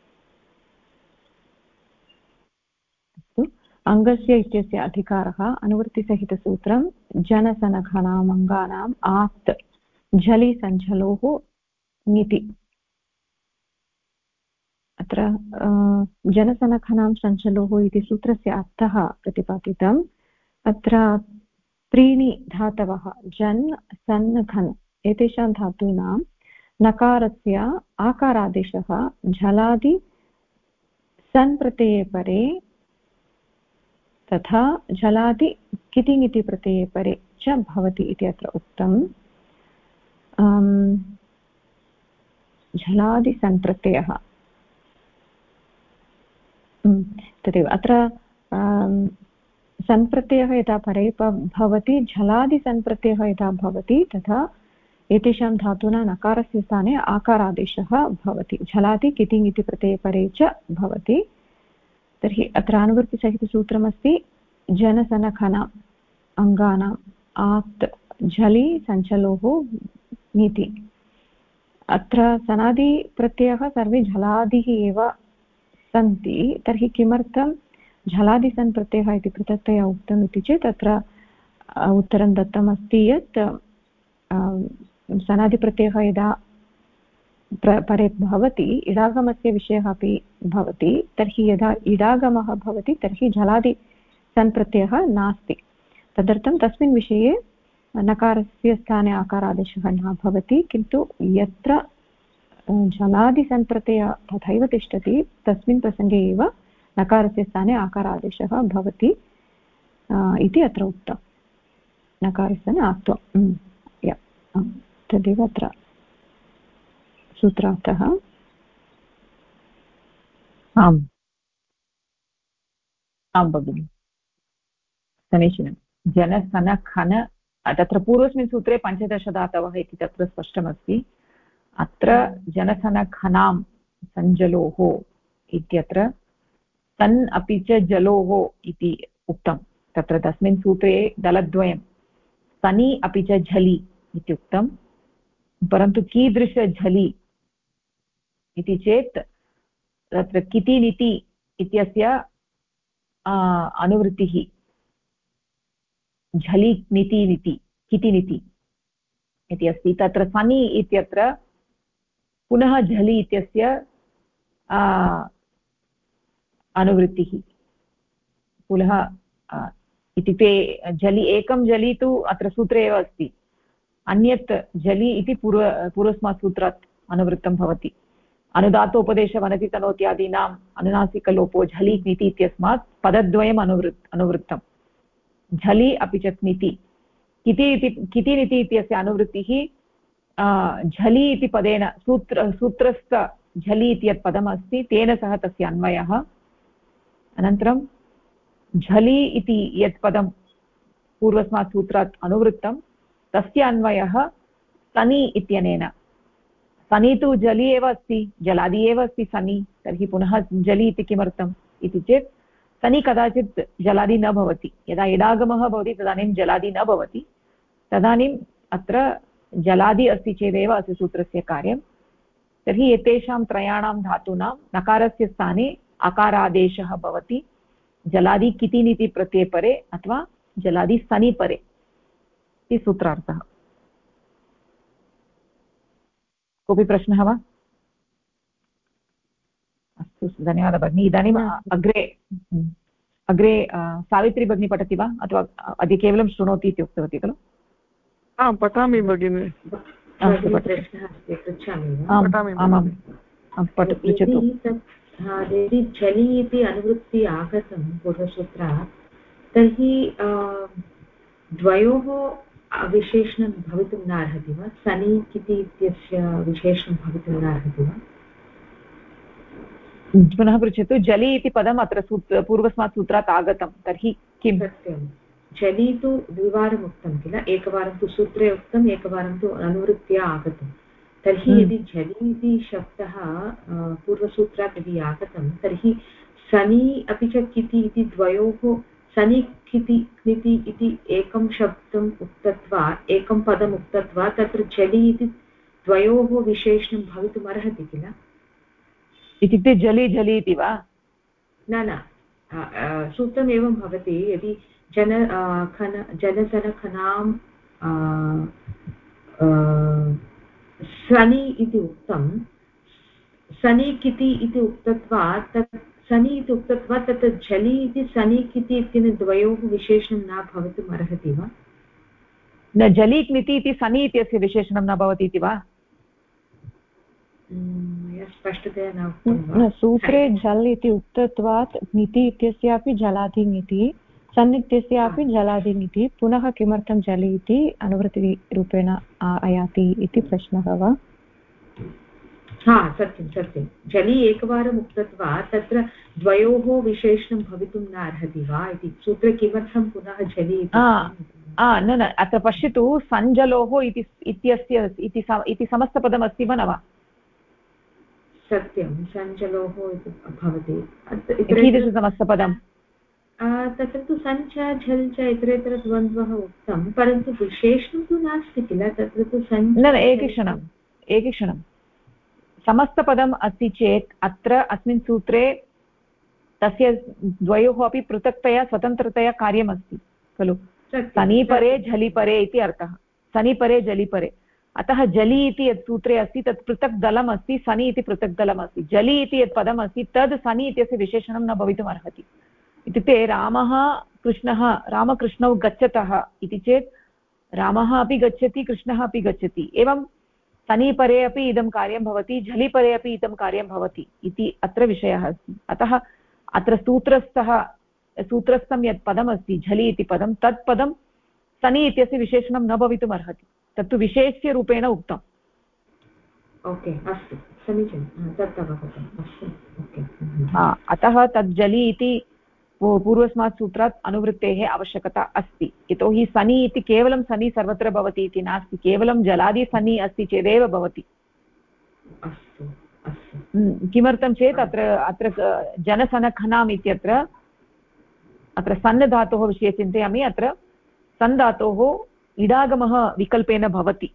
अङ्गस्य इत्यस्य अधिकारः अनुवृत्तिसहितसूत्रं जनसनखनाम् अङ्गानाम् आत् झलि सञ्झलोः ङिति अत्र जनसनखनां सञ्झलोः इति सूत्रस्य अर्थः प्रतिपादितम् अत्र त्रीणि धातवः जन् सन् खन् एतेषां धातूनां नकारस्य आकारादेशः झलादि सन् प्रत्यये परे तथा झलादि कितिङ् इति प्रत्यये परे च भवति इति अत्र उक्तम् झलादि सन् प्रत्ययः तदेव अत्र सन्प्रत्ययः यथा परे भवति झलादि सन्प्रत्ययः यथा भवति तथा एतेषां धातूनां नकारस्य स्थाने आकारादेशः भवति झलादि कितिङ् इति प्रत्यये परे च भवति तर्हि अत्र अनुवृत्तिसहितसूत्रमस्ति जनसनखन अङ्गानाम् आत् झलि सञ्चलोः ङिति अत्र सनादिप्रत्ययः सर्वे झलादिः एव सन्ति तर्हि किमर्थं झलादिसन् प्रत्ययः इति पृथक्तया उक्तम् इति चेत् अत्र उत्तरं दत्तमस्ति यत् सनादिप्रत्ययः यदा परे भवति इडागमस्य विषयः अपि भवति तर्हि यदा इडागमः भवति तर्हि झलादिसन् प्रत्ययः नास्ति तदर्थं तस्मिन् विषये नकारस्य स्थाने आकारादेशः न भवति किन्तु यत्र झलादिसन् प्रत्ययः तथैव तिष्ठति तस्मिन् प्रसङ्गे एव नकारस्य स्थाने आकारादेशः भवति इति अत्र उक्तं नकारस्य आत्वं तदेव अत्र सूत्रार्थः आम् आं भगिनि समीचीनं जनसनखन तत्र पूर्वस्मिन् सूत्रे 15 धातवः इति तत्र स्पष्टमस्ति अत्र जनसनखनां सञ्जलोः इत्यत्र सन् अपि च जलोः इति उक्तं तत्र तस्मिन् सूत्रे दलद्वयं सनि अपि च झलि इत्युक्तं परन्तु कीदृशझलि इति चेत् तत्र कितिनिति इत्यस्य अनुवृत्तिः झलि निति कितिनिति इति अस्ति तत्र सनि इत्यत्र पुनः झलि इत्यस्य अनुवृत्तिः पुनः इत्युक्ते झलि एकं झलि तु अत्र सूत्रे एव अस्ति अन्यत् झलि इति पूर्वस्मात् सूत्रात् अनुवृत्तं भवति अनुदात्तोपदेशवनतितनोत्यादीनाम् अनुनासिकलोपो झलि नीति इत्यस्मात् पदद्वयम् अनुवृत्तं झलि अपि च नीति कितिनिति इत्यस्य अनुवृत्तिः झलि इति पदेन सूत्रस्थ झलि इति यत् पदमस्ति तेन सह तस्य अन्वयः अनन्तरं झलि इति यत् पदं पूर्वस्मात् सूत्रात् अनुवृत्तं तस्य अन्वयः सनि इत्यनेन सनि तु जलि एव अस्ति जलादि एव अस्ति सनि तर्हि पुनः जलि इति किमर्थम् इति चेत् सनि कदाचित् जलादि न भवति यदा इडागमः भवति तदानीं जलादि न भवति तदानीम् अत्र जलादि अस्ति चेदेव अस्य सूत्रस्य कार्यं तर्हि एतेषां त्रयाणां धातूनां नकारस्य स्थाने अकारादेशः भवति जलादि कितिनिति प्रत्यये परे अथवा जलादि सनि परे इति सूत्रार्थः कोऽपि प्रश्नः वा अस्तु धन्यवादः भगिनी इदानीम् अग्रे अग्रे सावित्री भगिनी पठति वा अथवा अद्य केवलं शृणोति इति उक्तवती खलु? आं पठामि भगिनि। यदि झलि इति अनुवृत्ति आगतं पूर्वसूत्रात् तर्हि द्वयोः विशेषणं भवितुं न अर्हति वा? सनि किति इत्यस्य विशेषणं भवितुं न अर्हति वा? पुनः पृच्छतु। जलि इति पदम् अत्र पूर्वस्मात् सूत्रात् आगतं तर्हि किं? सत्यं जलि तु द्विवारम् उक्तं किल, एकवारं तु सूत्रे उक्तम्, एकवारं तु अनुवृत्त्या आगतं। तर्हि यदि झलि इति शब्दः पूर्वसूत्रात् यदि आगतं तर्हि सनि अपि च किति इति द्वयोः, सनि किति क्निति इति एकं शब्दम् उक्त्वा एकं पदम् उक्त्वा तत्र झलि इति द्वयोः विशेषणं भवितुम् अर्हति किल? इत्युक्ते जलि जलि इति वा? न न, सूत्रम् एवं भवति, यदि जनसनखनां सनि इति उक्तं, सनि किति इति उक्त्वा तत् सनि इति उक्त्वा तत् झलि इति सनि किति इत्यनेन द्वयोः विशेषणं न भवितुम् अर्हति वा? न, जलि क्निति इति सनि इत्यस्य विशेषणं न भवति इति वा? स्पष्टतया न उक्तं। सूत्रे झल् इति उक्तत्वात् नीति इत्यस्यापि जलाधिनिति, सन् इत्यस्यापि जलाधिनिति, पुनः किमर्थं जलि इति अनुवृत्तिरूपेण आयाति इति प्रश्नः वा? हा, सत्यं सत्यं। जलि एकवारम् उक्त्वा तत्र द्वयोः विशेषणं भवितुं न अर्हति वा इति सूत्रे किमर्थं पुनः जलि इति? न न, अत्र पश्यतु, सञ्जलोः इत्यस्य इति समस्तपदमस्ति वा न वा? सत्यं, सञ्जलोः इति भवति। कीदृशसमस्तपदं? तत्र तु सञ्च झल् च इतरेतर द्वन्द्वः उक्तं, परन्तु विशेषणं तु नास्ति किल तत्र तु सञ्च। न, एकक्षणं समस्तपदम् अस्ति चेत् अत्र अस्मिन् सूत्रे तस्य द्वयोः अपि पृथक्तया स्वतन्त्रतया कार्यमस्ति खलु? सनिपरे झलिपरे इति अर्थः, सनिपरे जलिपरे। अतः जलि इति यत् सूत्रे अस्ति तत् पृथक् दलम् अस्ति, सनि इति पृथक् दलम् अस्ति। जलि इति यत् पदम् अस्ति तद् सनि इत्यस्य विशेषणं न भवितुम् अर्हति। इत्युक्ते रामकृष्णौ गच्छतः इति चेत् रामः अपि गच्छति, कृष्णः अपि गच्छति, एवं सनिपरे अपि इदं कार्यं भवति, झलिपरे अपि इदं कार्यं भवति इति अत्र विषयः अस्ति। अतः अत्र सूत्रस्थं यत् पदमस्ति झलि इति पदं, तत् पदं सनि इत्यस्य विशेषणं न भवितुम् अर्हति, तत्तु विशेष्यरूपेण उक्तम्। ओके, अस्तु, समीचीनं, तत् अवगतम्, अस्तु, ओके। अतः तत् जलि इति पूर्वस्मात् सूत्रात् अनुवृत्तेः आवश्यकता अस्ति। यतोहि सनि इति केवलं सनि सर्वत्र भवति इति नास्ति, केवलं जलादि सनि अस्ति चेदेव भवति। अस्तु अस्तु। किमर्थं चेत् अत्र जनसनखनाम् इत्यत्र अत्र सन् धातोः विषये चिन्तयामि। अत्र सन् धातोः इडागमः विकल्पेन भवति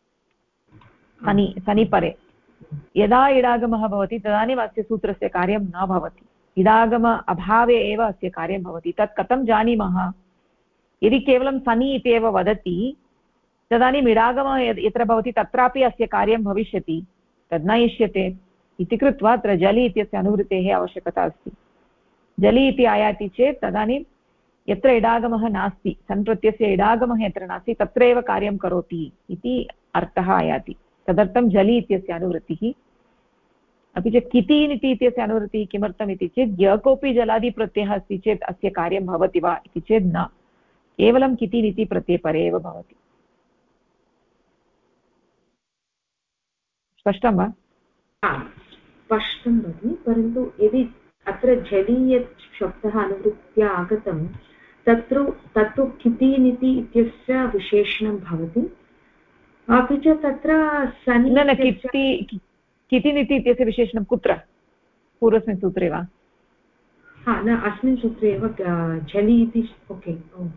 सनिपरे। यदा इडागमः भवति तदानीम् अस्य सूत्रस्य कार्यं न भवति, इडागम अभावे एव अस्य कार्यं भवति। तत् कथं जानीमः? यदि केवलं सनि इत्येव वदति तदानीम् इडागमः यत्र भवति तत्रापि अस्य कार्यं भविष्यति, तद् न इष्यते इति कृत्वा अत्र जलि इत्यस्य अनुवृत्तेः आवश्यकता अस्ति। जलि इति आयाति चेत् तदानीं यत्र इडागमः नास्ति, सन्प्रत्ययस्य इडागमः यत्र नास्ति तत्रैव कार्यं करोति इति अर्थः आयाति। तदर्थं जलि इत्यस्य अनुवृत्तिः। अपि च किति निति इत्यस्य अनुवृत्तिः किमर्थम् इति चेत् य कोऽपि जलादिप्रत्ययः अस्ति चेत् अस्य कार्यं भवति वा इति चेत् न, केवलं किति निति प्रत्ययपरे एव भवति। स्पष्टं वा? स्पष्टं भगिनि, परन्तु यदि अत्र जलि यत् शब्दः अनुवृत्त्या आगतं तत्तु किति निति इत्यस्य विशेषणं भवति, अपि च तत्र सनि न किति निति इत्यस्य विशेषणं कुत्र? पूर्वस्मिन् सूत्रे वा? न, अस्मिन् सूत्रे एव झलि इति। ओके,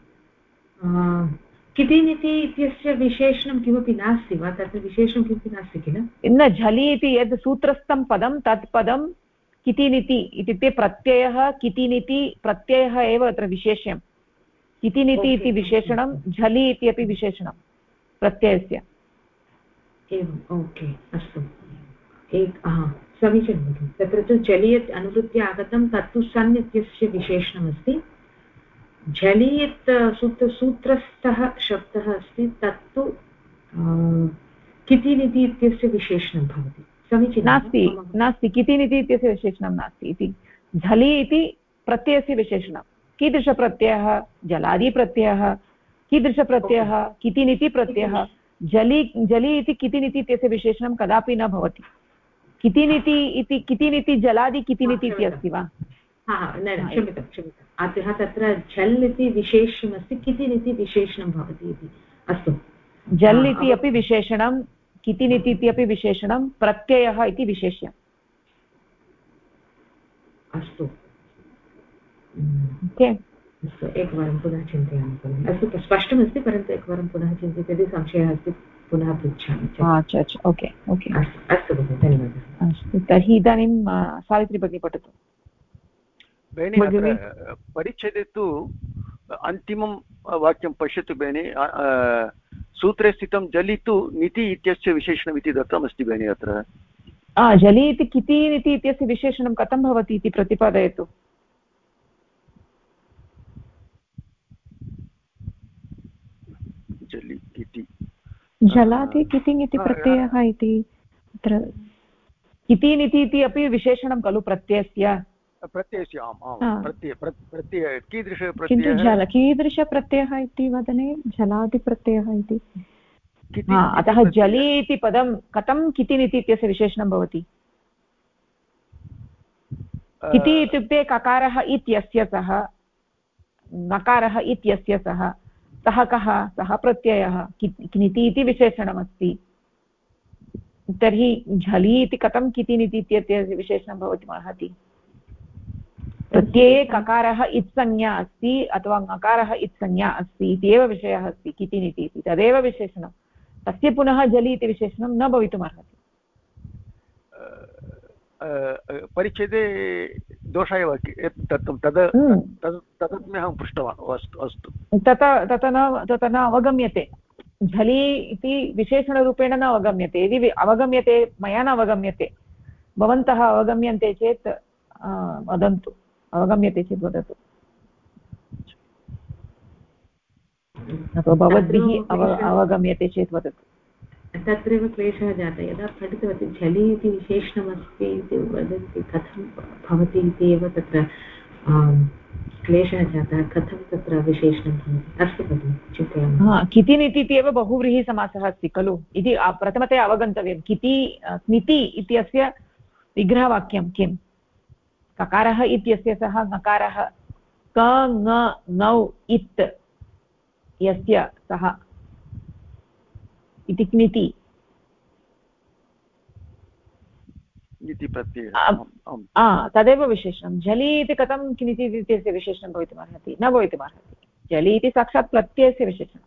किति निति इत्यस्य विशेषणं किमपि नास्ति वा? तत्र विशेषणं किमपि नास्ति किल? न, झलि इति यद् सूत्रस्थं पदं तत् पदं किति निति इत्युक्ते प्रत्ययः, किति निति प्रत्ययः एव अत्र विशेष्यं। किति निति इति विशेषणं, झलि इति अपि विशेषणं प्रत्ययस्य। एवम्, ओके, अस्तु, समीचीनं भगिनि। तत्र तु जलीयत् अनुवृत्य आगतं तत्तु सन् इत्यस्य विशेषणमस्ति। जलीयत् सूत्रस्थः शब्दः अस्ति तत्तु कितिनिति इत्यस्य विशेषणं भवति। समीचीनं नास्ति नास्ति कितिनिति इत्यस्य विशेषणं नास्ति इति। झलि इति प्रत्ययस्य विशेषणं। कीदृशप्रत्ययः? जलादिप्रत्ययः। कीदृशप्रत्ययः? कितिनिति प्रत्ययः। जलि इति कितिनिति इत्यस्य विशेषणं कदापि न भवति। कितिनिति जलादि कितिनिति इति अस्ति वा? क्षम्यताम् अतः तत्र झल् इति विशेषणमस्ति, कितिनिति विशेषणं भवति इति। अस्तु, जल् इति अपि विशेषणं, कितिनिति इति अपि विशेषणं, प्रत्ययः इति विशेष्यम्। अस्तु ओके, अस्तु एकवारं पुनः चिन्तयामि। अस्तु स्पष्टमस्ति, परन्तु एकवारं पुनः चिन्तयति यदि संशयः अस्ति पुनः पृच्छामि। अच्छा ओके ओके अस्तु भगिनि, धन्यवादः। अस्तु, तर्हि इदानीं सावित्री भगिनी पठतु। भगिनि परिच्छेदे तु अन्तिमं वाक्यं पश्यतु भगिनि, सूत्रे स्थितं जलि तु निति इत्यस्य विशेषणम् इति दत्तमस्ति भगिनि। अत्र जलि इति कितिनिति इत्यस्य विशेषणं कथं भवति इति प्रतिपादयतु। जलि इति जलादि कितिनिति प्रत्ययः इति तत्र कितिनिति इति अपि विशेषणं खलु प्रत्ययस्य। प्रत्यय किन्तु कीदृशप्रत्ययः इति वदने जलादिप्रत्ययः इति। अतः जलि इति पदं कथं कितिनिति इत्यस्य विशेषणं भवति? किति इत्युक्ते ककारः इत्यस्य सः, नकारः इत्यस्य सः, सः कः? सः प्रत्ययः। किनिति इति विशेषणमस्ति। तर्हि झलि इति कथं कितिनिति इत्यस्य विशेषणं भवितुमर्हति? प्रत्यये ककारः इत्संज्ञा अस्ति अथवा नकारः इत्संज्ञा अस्ति इत्येव विषयः अस्ति कितिनिति इति, तदेव विशेषणं। तस्य पुनः जलि इति विशेषणं न भवितुमर्हति। परिच्छेदे दोषाय दत्तं तदपि पृष्टवान्। अस्तु अस्तु, तत न अवगम्यते। झलि इति विशेषणरूपेण न अवगम्यते। यदि अवगम्यते, मया न अवगम्यते, भवन्तः अवगम्यन्ते चेत् वदन्तु। अवगम्यते चेत् वदतु, अथवा भवद्भिः अवगम्यते चेत् वदतु। तत्रैव क्लेशः जातः। यदा पठितवती झलि इति विशेषणमस्ति इति वदन्ति, कथं भवति इति एव तत्र क्लेशः जातः, कथं तत्र विशेषणं भवति। अस्तु भगिनि, चिन्तयामः। कितिनिति इत्येव बहुव्रीहिसमासः अस्ति खलु इति प्रथमतया अवगन्तव्यं। किति इत्यस्य विग्रहवाक्यं किं? ककारः इत्यस्य सः नकारः, क ङ ङौ इत् यस्य सः इति किनिति। तदेव विशेषणं। झलि इति कथं किनिति इत्यस्य विशेषणं भवितुमर्हति? न भवितुमर्हति। झलि इति साक्षात् प्रत्ययस्य विशेषणं।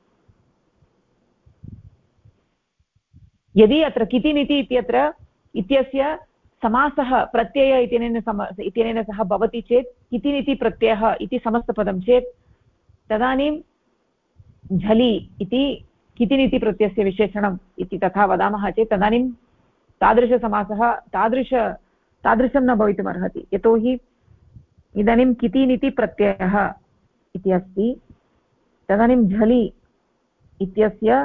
यदि अत्र कितिनिति इत्यत्र इत्यस्य समासः प्रत्यय इत्यनेन सह भवति चेत्, कितिनिति प्रत्ययः इति समस्तपदं चेत्, तदानीं झलि इति कितिनिति प्रत्ययस्य विशेषणम् इति तथा वदामः चेत्, तदानीं तादृशसमासः तादृशं न भवितुमर्हति। यतोहि इदानीं कितिनिति प्रत्ययः इति अस्ति, तदानीं झलि इत्यस्य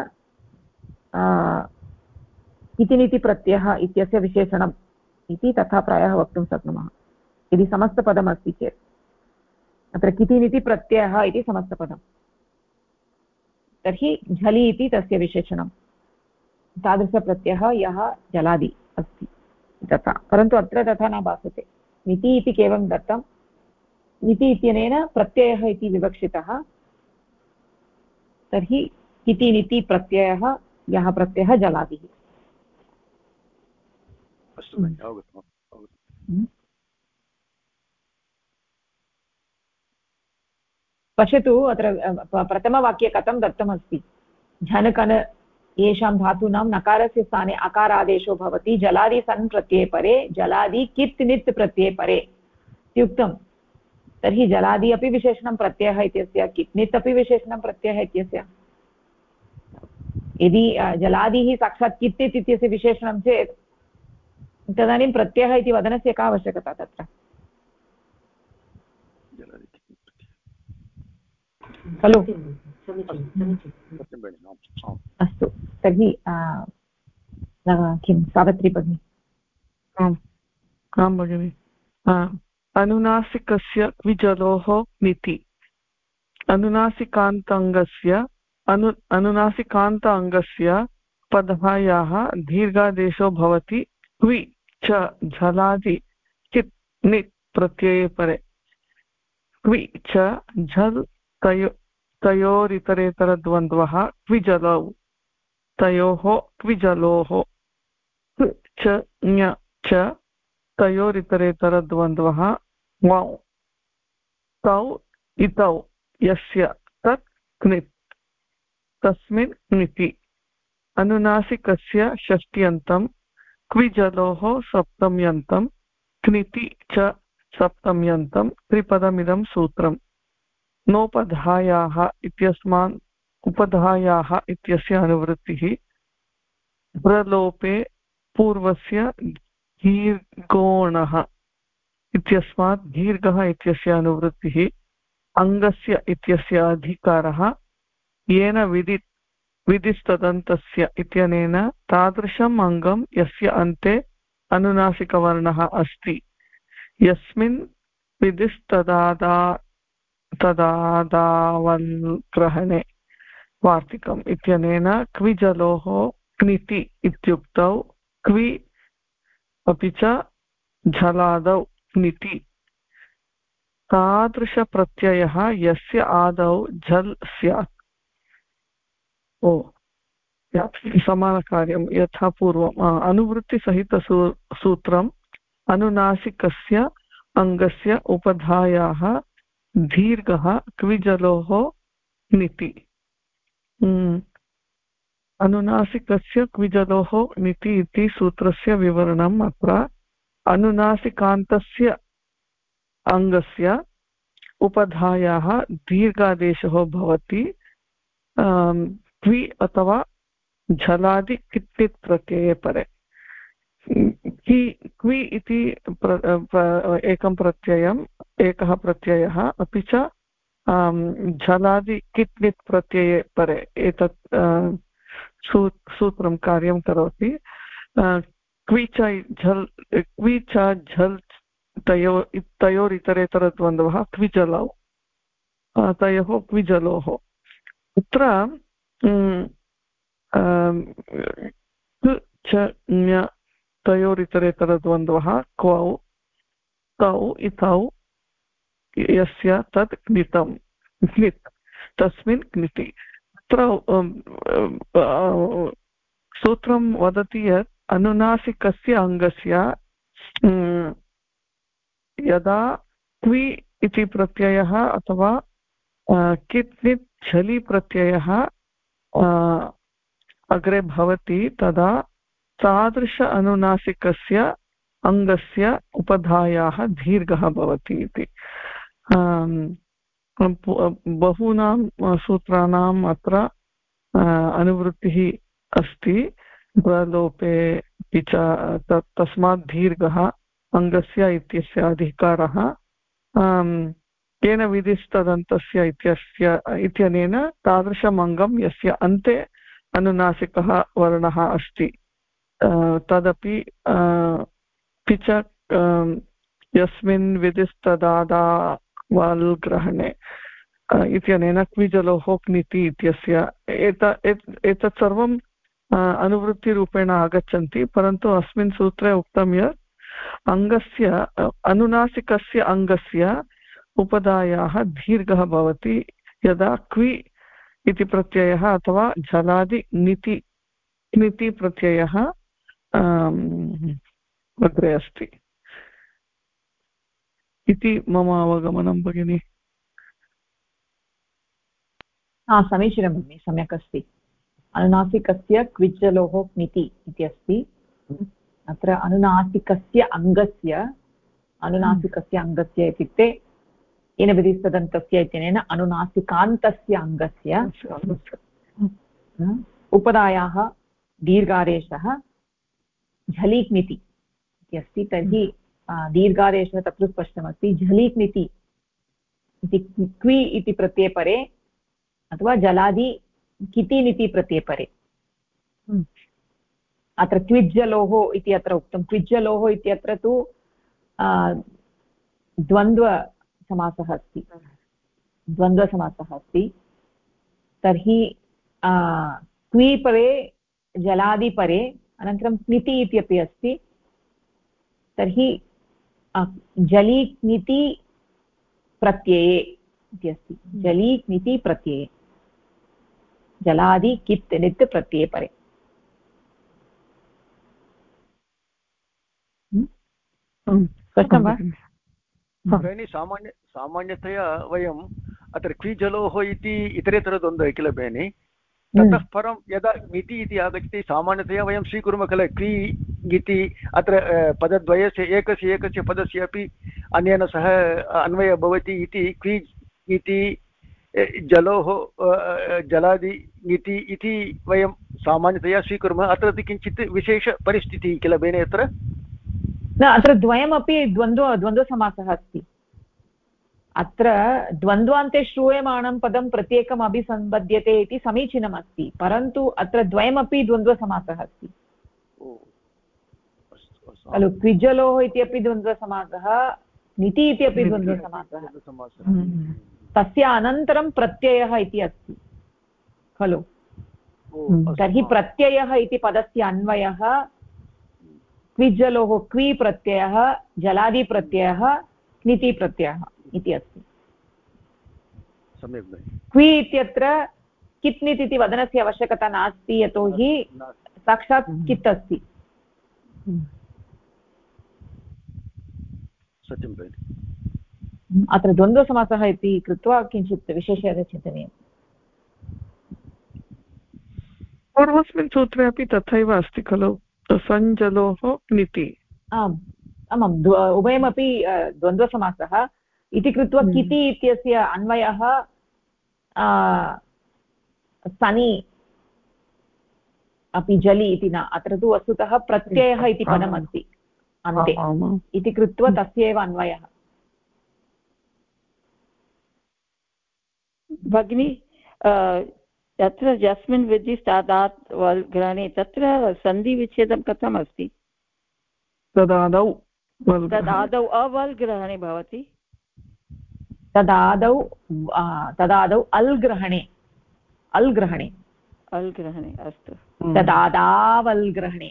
कितिनिति प्रत्ययः इत्यस्य विशेषणम् इति तथा प्रायः वक्तुं शक्नुमः, यदि समस्तपदमस्ति चेत्। अत्र कितिनिति प्रत्ययः इति समस्तपदं, तर्हि झलि इति तस्य विशेषणं, तादृशप्रत्ययः यः जलादि अस्ति तथा। परन्तु अत्र तथा न भासते। निति इति केवलं दत्तं। निति इत्यनेन प्रत्ययः इति विवक्षितः, तर्हि कितिनिति प्रत्ययः यः प्रत्ययः जलादिः। पश्यतु, अत्र प्रथमवाक्ये कथं दत्तमस्ति। झनकन येषां धातूनां नकारस्य स्थाने अकारादेशो भवति जलादि सन् प्रत्यये परे, जलादि कित् नित् प्रत्यये परे इत्युक्तं। तर्हि जलादि अपि विशेषणं प्रत्ययः इत्यस्य, कित् नित् अपि विशेषणं प्रत्ययः इत्यस्य। यदि जलादिः साक्षात् कित् नित् इत्यस्य विशेषणं चेत् तदानीं प्रत्ययः इति वदनस्य का आवश्यकता तत्र खलु? अस्तु तर्हि किं सावित्री भगिनी? आं भगिनि। अनुनासिकस्य क्विजलोः नीति अनुनासिकान्त अङ्गस्य पदभायाः दीर्घादेशो भवति क्वि च झलादि चित् नित् प्रत्यये परे। क्वि च झल् तयोरितरेतरद्वन्द्वः क्विजलौ तयोः क्विजलोः क् च ञ च तयोरितरेतरद्वन्द्वः वौ तौ इतौ यस्य तत् क्नित् तस्मिन् क्निति। अनुनासिकस्य षष्ट्यन्तं क्विजलोः सप्तम्यन्तं क्निति च सप्तम्यन्तं त्रिपदमिदं सूत्रम्। नोपधायाः इत्यस्मान् उपधायाः इत्यस्य अनुवृत्तिः प्रलोपे पूर्वस्य दीर्घोणः इत्यस्मात् दीर्घः इत्यस्य अनुवृत्तिः अङ्गस्य इत्यस्य अधिकारः येन विधिस्तदन्तस्य इत्यनेन तादृशम् अङ्गं यस्य अन्ते अनुनासिकवर्णः अस्ति यस्मिन् तदादावल्ग्रहणे वार्तिकम् इत्यनेन क्विजलोः क्निति इत्युक्तौ क्वि अपि च झलादौ क्निति तादृशप्रत्ययः यस्य आदौ झल् स्यात्। समानकार्यं यथा पूर्वम् अनुवृत्तिसहितसूत्रम् अनुनासिकस्य अङ्गस्य उपधायाः दीर्घः क्विजलोः नीति। अनुनासिकस्य क्विजलोः नीति इति सूत्रस्य विवरणम् अत्र अनुनासिकान्तस्य अङ्गस्य उपधायाः दीर्घादेशः भवति क्वि अथवा झलादि कित्तित् प्रत्यये परे। क्वि इति एकः प्रत्ययः अपि च झलादि कित्नित् प्रत्यये परे एतत् सूत्रं कार्यं करोति। क्वि च झल् तयोरितरेतरद्वन्द्वः क्विजलौ तयोः क्विजलोः। तत्र क् च ञ तयोरितरेतरद्वन्द्वः क्वौ तौ इतौ यस्य तत् क्नितं क्नित् तस्मिन् क्निति। तत्र सूत्रं वदति यत् अनुनासिकस्य अङ्गस्य यदा क्वि इति प्रत्ययः अथवा कित्नित् झलि प्रत्ययः अग्रे भवति तदा तादृश अनुनासिकस्य अङ्गस्य उपधायाः दीर्घः भवति इति। बहूनां सूत्राणाम् अत्र अनुवृत्तिः अस्ति प्रलोपे तस्मात् दीर्घः अङ्गस्य इत्यस्य अधिकारः येन विधिस्तदन्तस्य इत्यनेन तादृशम् अङ्गं यस्य अन्ते अनुनासिकः वर्णः अस्ति तदपि पिच यस्मिन् विधिस्तदादावल्ग्रहणे इत्यनेन क्विजलोः क्निति इत्यस्य एतत् सर्वम् अनुवृत्तिरूपेण आगच्छन्ति। परन्तु अस्मिन् सूत्रे उक्तं यत् अङ्गस्य अनुनासिकस्य अङ्गस्य उपधायाः दीर्घः भवति यदा क्वि इति प्रत्ययः अथवा झलादि नीति प्रत्ययः अग्रे अस्ति इति मम अवगमनं भगिनि। समीचीनं भगिनि, सम्यक् अस्ति। अनुनासिकस्य क्विज्जलोः क्निति इति अस्ति। अत्र अनुनासिकस्य अङ्गस्य इत्युक्ते येन विधिस्तदन्तस्य इत्यनेन अनुनासिकान्तस्य अङ्गस्य उपधायाः दीर्घादेशः झलिक्निति इति अस्ति तर्हि दीर्घादेशः तत्र स्पष्टमस्ति झलि क्निति इति क्वि इति प्रत्ययपरे अथवा जलादि कितिनिति प्रत्ययपरे अत्र क्विज्जलोः इति अत्र उक्तं क्विज्जलोः इत्यत्र तु द्वन्द्वसमासः अस्ति तर्हि क्वि परे जलादिपरे अनन्तरं क्निति इत्यपि अस्ति तर्हि जलि क्निति प्रत्यये इति अस्ति जलि क्निति प्रत्यये जलादि कित् नित् प्रत्यये परे स्पष्टं वा? भगिनी सामान्यतया वयम् अत्र क्विजलोः इति इतरेतर द्वन्द्वः किल भगिनि ततः परं यदा मिति इति आगच्छति सामान्यतया वयं स्वीकुर्मः किल क्वि इति अत्र पदद्वयस्य एकस्य पदस्य अपि अन्येन सह अन्वयः भवति इति क्वि इति जलोः जलादि इति इति वयं सामान्यतया स्वीकुर्मः अत्र तु किञ्चित् विशेषपरिस्थितिः किल भगिनि अत्र न अत्र द्वयमपि द्वन्द्वसमासः अस्ति अत्र द्वन्द्वान्ते श्रूयमाणं पदं प्रत्येकम् अभिसम्बध्यते इति समीचीनमस्ति परन्तु अत्र द्वयमपि द्वन्द्वसमासः अस्ति खलु क्विजलोः इत्यपि द्वन्द्वसमासः निति इत्यपि द्वन्द्वसमासः तस्य अनन्तरं प्रत्ययः इति अस्ति खलु तर्हि प्रत्ययः इति पदस्य अन्वयः क्विजलोः क्वि प्रत्ययः जलादिप्रत्ययः निति प्रत्ययः इति अस्ति क्वि इत्यत्र कित् नित् इति वदनस्य आवश्यकता नास्ति यतोहि साक्षात् कित् अस्ति सत्यं अत्र द्वन्द्वसमासः इति कृत्वा किञ्चित् विशेषेण चिन्तनीयम् पूर्वस्मिन् सूत्रे अपि तथैव अस्ति खलु सञ्जलोः निति आम् आमाम् उभयमपि द्वन्द्वसमासः इति कृत्वा किति इत्यस्य अन्वयः सनि अपि जलि इति न अत्र तु वस्तुतः प्रत्ययः इति पदमस्ति अन्ते इति कृत्वा तस्य एव अन्वयः भगिनी तत्र यस्मिन् विधि स्तादात् वल् ग्रहणे तत्र सन्धिविच्छेदं कथम् अस्ति तदादौ अवल् ग्रहणे भवति तदादौ अल् ग्रहणे अस्तु तदादावल् ग्रहणे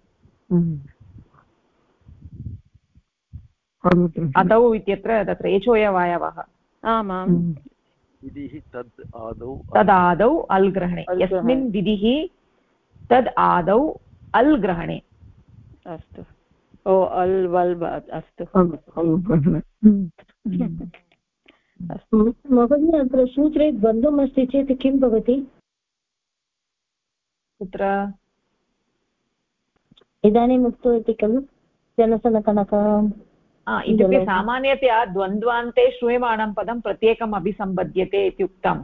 अदौ इत्यत्र तत्र एचोयवायवः आमाम् विधिः तदादौ अल् ग्रहणे यस्मिन् विधिः तद् आदौ अल् ग्रहणे अस्तु ओ अल् वल् अस्तु महोदय अत्र सूत्रे द्वन्द्वम् अस्ति चेत् किं भवति कुत्र इदानीम् उक्तवती खलु जनसनकनक इत्युक्ते सामान्यतया द्वन्द्वान्ते श्रूयमाणं पदं प्रत्येकम् अभिसम्बध्यते इति उक्तम्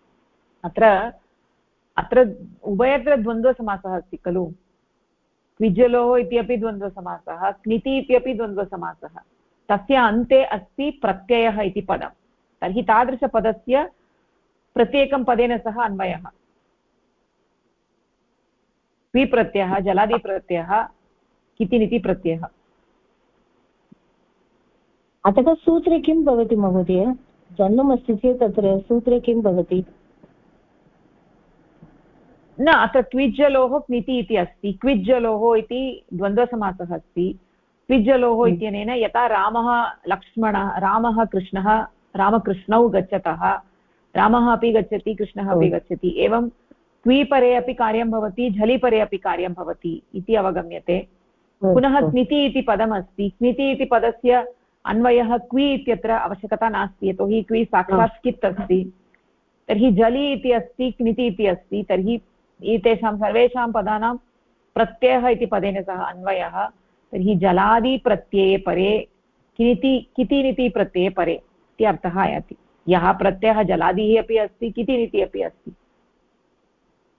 अत्र उभयत्र द्वन्द्वसमासः अस्ति खलु क्विजलोः इत्यपि द्वन्द्वसमासः क्निति इत्यपि द्वन्द्वसमासः तस्य अन्ते अस्ति प्रत्ययः इति पदं तर्हि तादृशपदस्य प्रत्येकं पदेन सह अन्वयः क्विप्रत्ययः जलादिप्रत्ययः कितिनिति प्रत्ययः अतः सूत्रे किं भवति महोदय जन्मम् अस्ति चेत् तत्र सूत्रे किं भवति न अत्र क्विज्जलोः क्निति इति अस्ति क्विज्जलोः इति द्वन्द्वसमासः अस्ति क्विज्जलोः इत्यनेन यथा रामः कृष्णः रामकृष्णौ गच्छतः रामः अपि गच्छति कृष्णः अपि गच्छति एवं क्विपरे अपि कार्यं भवति झलिपरे अपि कार्यं भवति इति अवगम्यते पुनः क्निति इति पदमस्ति क्निति इति पदस्य अन्वयः क्वि इत्यत्र आवश्यकता नास्ति यतोहि क्वि साक्षात् कित् अस्ति तर्हि जलि इति अस्ति क्निति इति अस्ति तर्हि एतेषां सर्वेषां पदानां प्रत्ययः इति पदेन सह अन्वयः तर्हि जलादिप्रत्यये परे कितिनिति प्रत्यये परे इति अर्थः आयाति यः प्रत्ययः जलादिः अपि अस्ति कितिनिति अपि अस्ति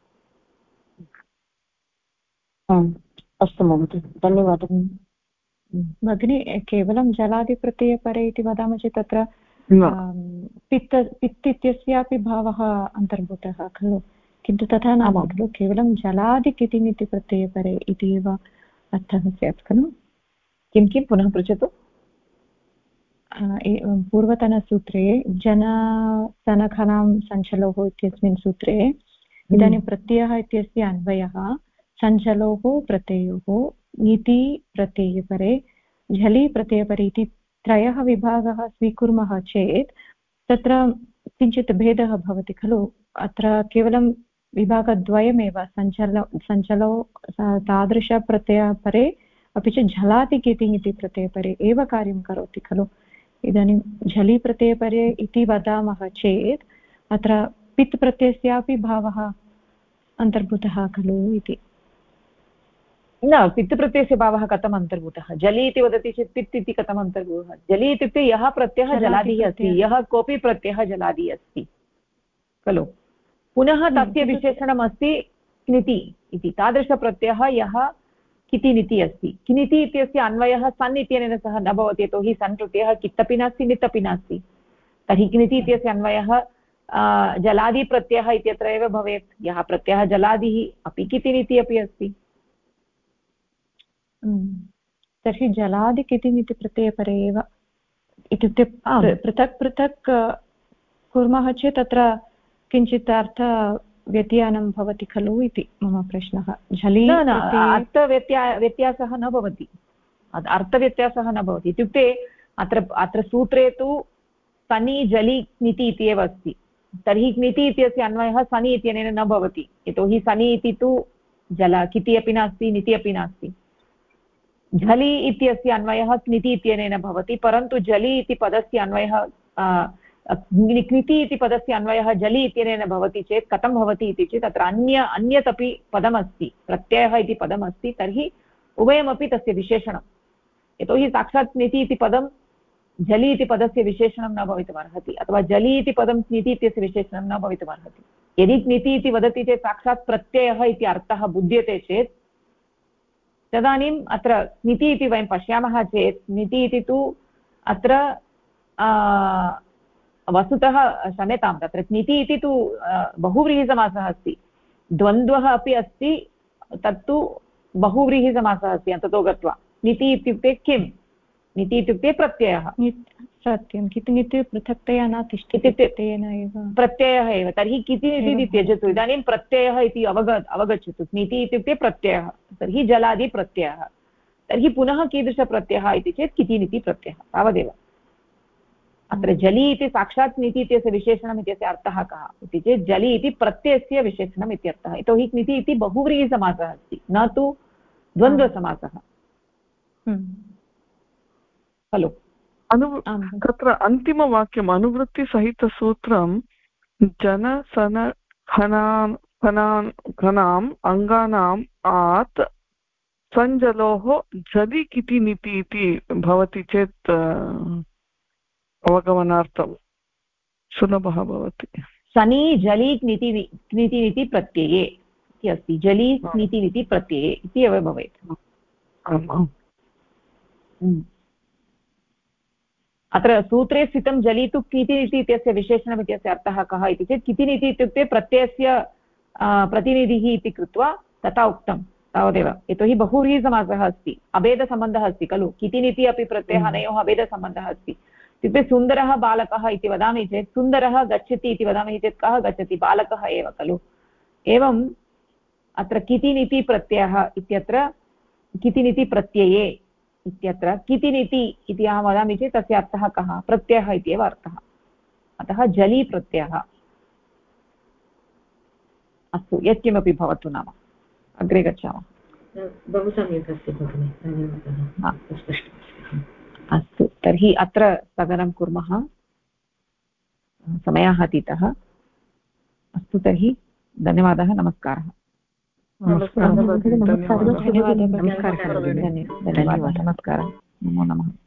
अस्तु महोदय धन्यवादः भगिनी केवलं जलादिप्रत्ययपरे इति वदामः चेत् तत्र पित्त इत्यस्यापि भावः अन्तर्भूतः खलु, किन्तु तथा न खलु, केवलं जलादिकितिमिति प्रत्ययपरे इति एव अर्थः स्यात् खलु। किं किं पुनः पृच्छतु। पूर्वतनसूत्रे जनसनखनां सञ्चलोः इत्यस्मिन् सूत्रे इदानीं प्रत्ययः इत्यस्य अन्वयः सञ्चलोः प्रत्ययोः ङिति प्रत्ययपरे झलि प्रत्ययपरे इति त्रयः विभागः स्वीकुर्मः चेत् तत्र किञ्चित् भेदः भवति खलु। अत्र केवलं विभागद्वयमेव सञ्चलो तादृशप्रत्ययपरे अपि च झलादिकिति इति प्रत्ययपरे एव कार्यं करोति खलु। इदानीं झलि प्रत्ययपरे इति वदामः चेत् अत्र पित् प्रत्ययस्यापि भावः अन्तर्भूतः खलु इति। न, पित् प्रत्ययस्य भावः कथम् अन्तर्भूतः? जलि इति वदति चेत् पित् इति कथम् अन्तर्भूतः? जलि इत्युक्ते यः प्रत्ययः जलादिः अस्ति, यः कोऽपि प्रत्ययः जलादिः अस्ति खलु। पुनः तस्य विशेषणम् अस्ति क्निति इति। तादृशप्रत्ययः यः कितिनिति अस्ति। किनिति इत्यस्य अन्वयः सन् इत्यनेन सह न भवति, यतोहि सन् प्रत्ययः कित् अपि नास्ति नित् अपि नास्ति। तर्हि किनिति इत्यस्य अन्वयः जलादिप्रत्ययः इत्यत्र एव भवेत्। यः प्रत्ययः जलादिः अपि कितिनिति अपि अस्ति। तर्हि जलादिकितिमिति प्रत्ययपरे एव इत्युक्ते पृथक् पृथक् कुर्मः चेत् तत्र किञ्चित् अर्थव्यत्यानं भवति खलु इति मम प्रश्नः। झलि अर्थव्यत्यासः न भवति, अर्थव्यत्यासः न भवति इत्युक्ते अत्र सूत्रे तु सनि जलि क्निति इति एव अस्ति। तर्हि क्निति इत्यस्य अन्वयः सनि इत्यनेन न भवति, यतोहि सनि इति तु जल किति अपि नास्ति निति अपि नास्ति। झलि इत्यस्य अन्वयः क्निति इत्यनेन भवति, परन्तु जलि इति पदस्य अन्वयः क्निति इति पदस्य अन्वयः जलि इत्यनेन भवति चेत् कथं भवति इति चेत् अत्र अन्यत् अपि पदमस्ति, प्रत्ययः इति पदमस्ति, तर्हि उभयमपि तस्य विशेषणं। यतोहि साक्षात् क्निति इति पदं जलि इति पदस्य विशेषणं न भवितुमर्हति, अथवा जलि इति पदं क्निति इत्यस्य विशेषणं न भवितुमर्हति। यदि क्निति इति वदति चेत् साक्षात् प्रत्ययः इति अर्थः बुध्यते चेत् तदानीम् अत्र क्निति इति वयं पश्यामः चेत् क्निति इति तु अत्र वस्तुतः क्षम्यतां, तत्र क्निति इति तु बहुव्रीहिसमासः अस्ति, द्वन्द्वः अपि अस्ति, तत्तु बहुव्रीहिसमासः अस्ति अन्ततो गत्वा। क्निति इत्युक्ते किं? क्निति इत्युक्ते प्रत्ययः। सत्यं, कितिनिति पृथक्तया न तिष्ठति, प्रत्ययः एव। तर्हि कितिनिति त्यजतु, इदानीं प्रत्ययः इति अवगच्छतु। क्निति इत्युक्ते प्रत्ययः, तर्हि जलादि प्रत्ययः। तर्हि पुनः कीदृशप्रत्ययः इति चेत् कितिनिति प्रत्ययः, तावदेव। अत्र जलि इति साक्षात् क्निति इत्यस्य विशेषणम् इत्यस्य अर्थः कः इति चेत् जलि इति प्रत्ययस्य विशेषणम् इत्यर्थः। यतोहि क्निति इति बहुव्रीहिसमासः अस्ति, न तु द्वन्द्वसमासः खलु। तत्र अन्तिमवाक्यम् अनुवृत्तिसहितसूत्रं खनाम् अङ्गानाम् आत् सञ्जलोः जलि किति निति इति भवति चेत् अवगमनार्थं सुलभः भवति। सनि जलि क्निति प्रत्यये इति अस्ति, जलि क्निति प्रत्यये इति एव भवेत्। अत्र सूत्रे स्थितं जलि तु कितिनिति इत्यस्य विशेषणम् इत्यस्य अर्थः कः इति चेत् कितिनिति इत्युक्ते प्रत्ययस्य प्रतिनिधिः इति कृत्वा तथा उक्तं, तावदेव। यतोहि बहुव्रीहिसमासः अस्ति, अभेदसम्बन्धः अस्ति खलु। कितिनिति अपि प्रत्ययः अनयोः अभेदसम्बन्धः अस्ति। इत्युक्ते सुन्दरः बालकः इति वदामि चेत् सुन्दरः गच्छति इति वदामि चेत् कः गच्छति? बालकः एव खलु। एवम् अत्र कितिनिति प्रत्ययः इत्यत्र कितिनिति प्रत्यये इत्यत्र कितिनिति इति अहं वदामि चेत् तस्य अर्थः कः? प्रत्ययः इत्येव अर्थः। अतः जलि प्रत्ययः। अस्तु, यत्किमपि भवतु, नाम अग्रे गच्छामः। बहु सम्यक् अस्ति भगिनि, धन्यवादः। अस्तु, तर्हि अत्र स्थगनं कुर्मः, समयः अतीतः। अस्तु, तर्हि धन्यवादः, नमस्कारः। धन्यवादः, नमस्कारः, नमो नमः।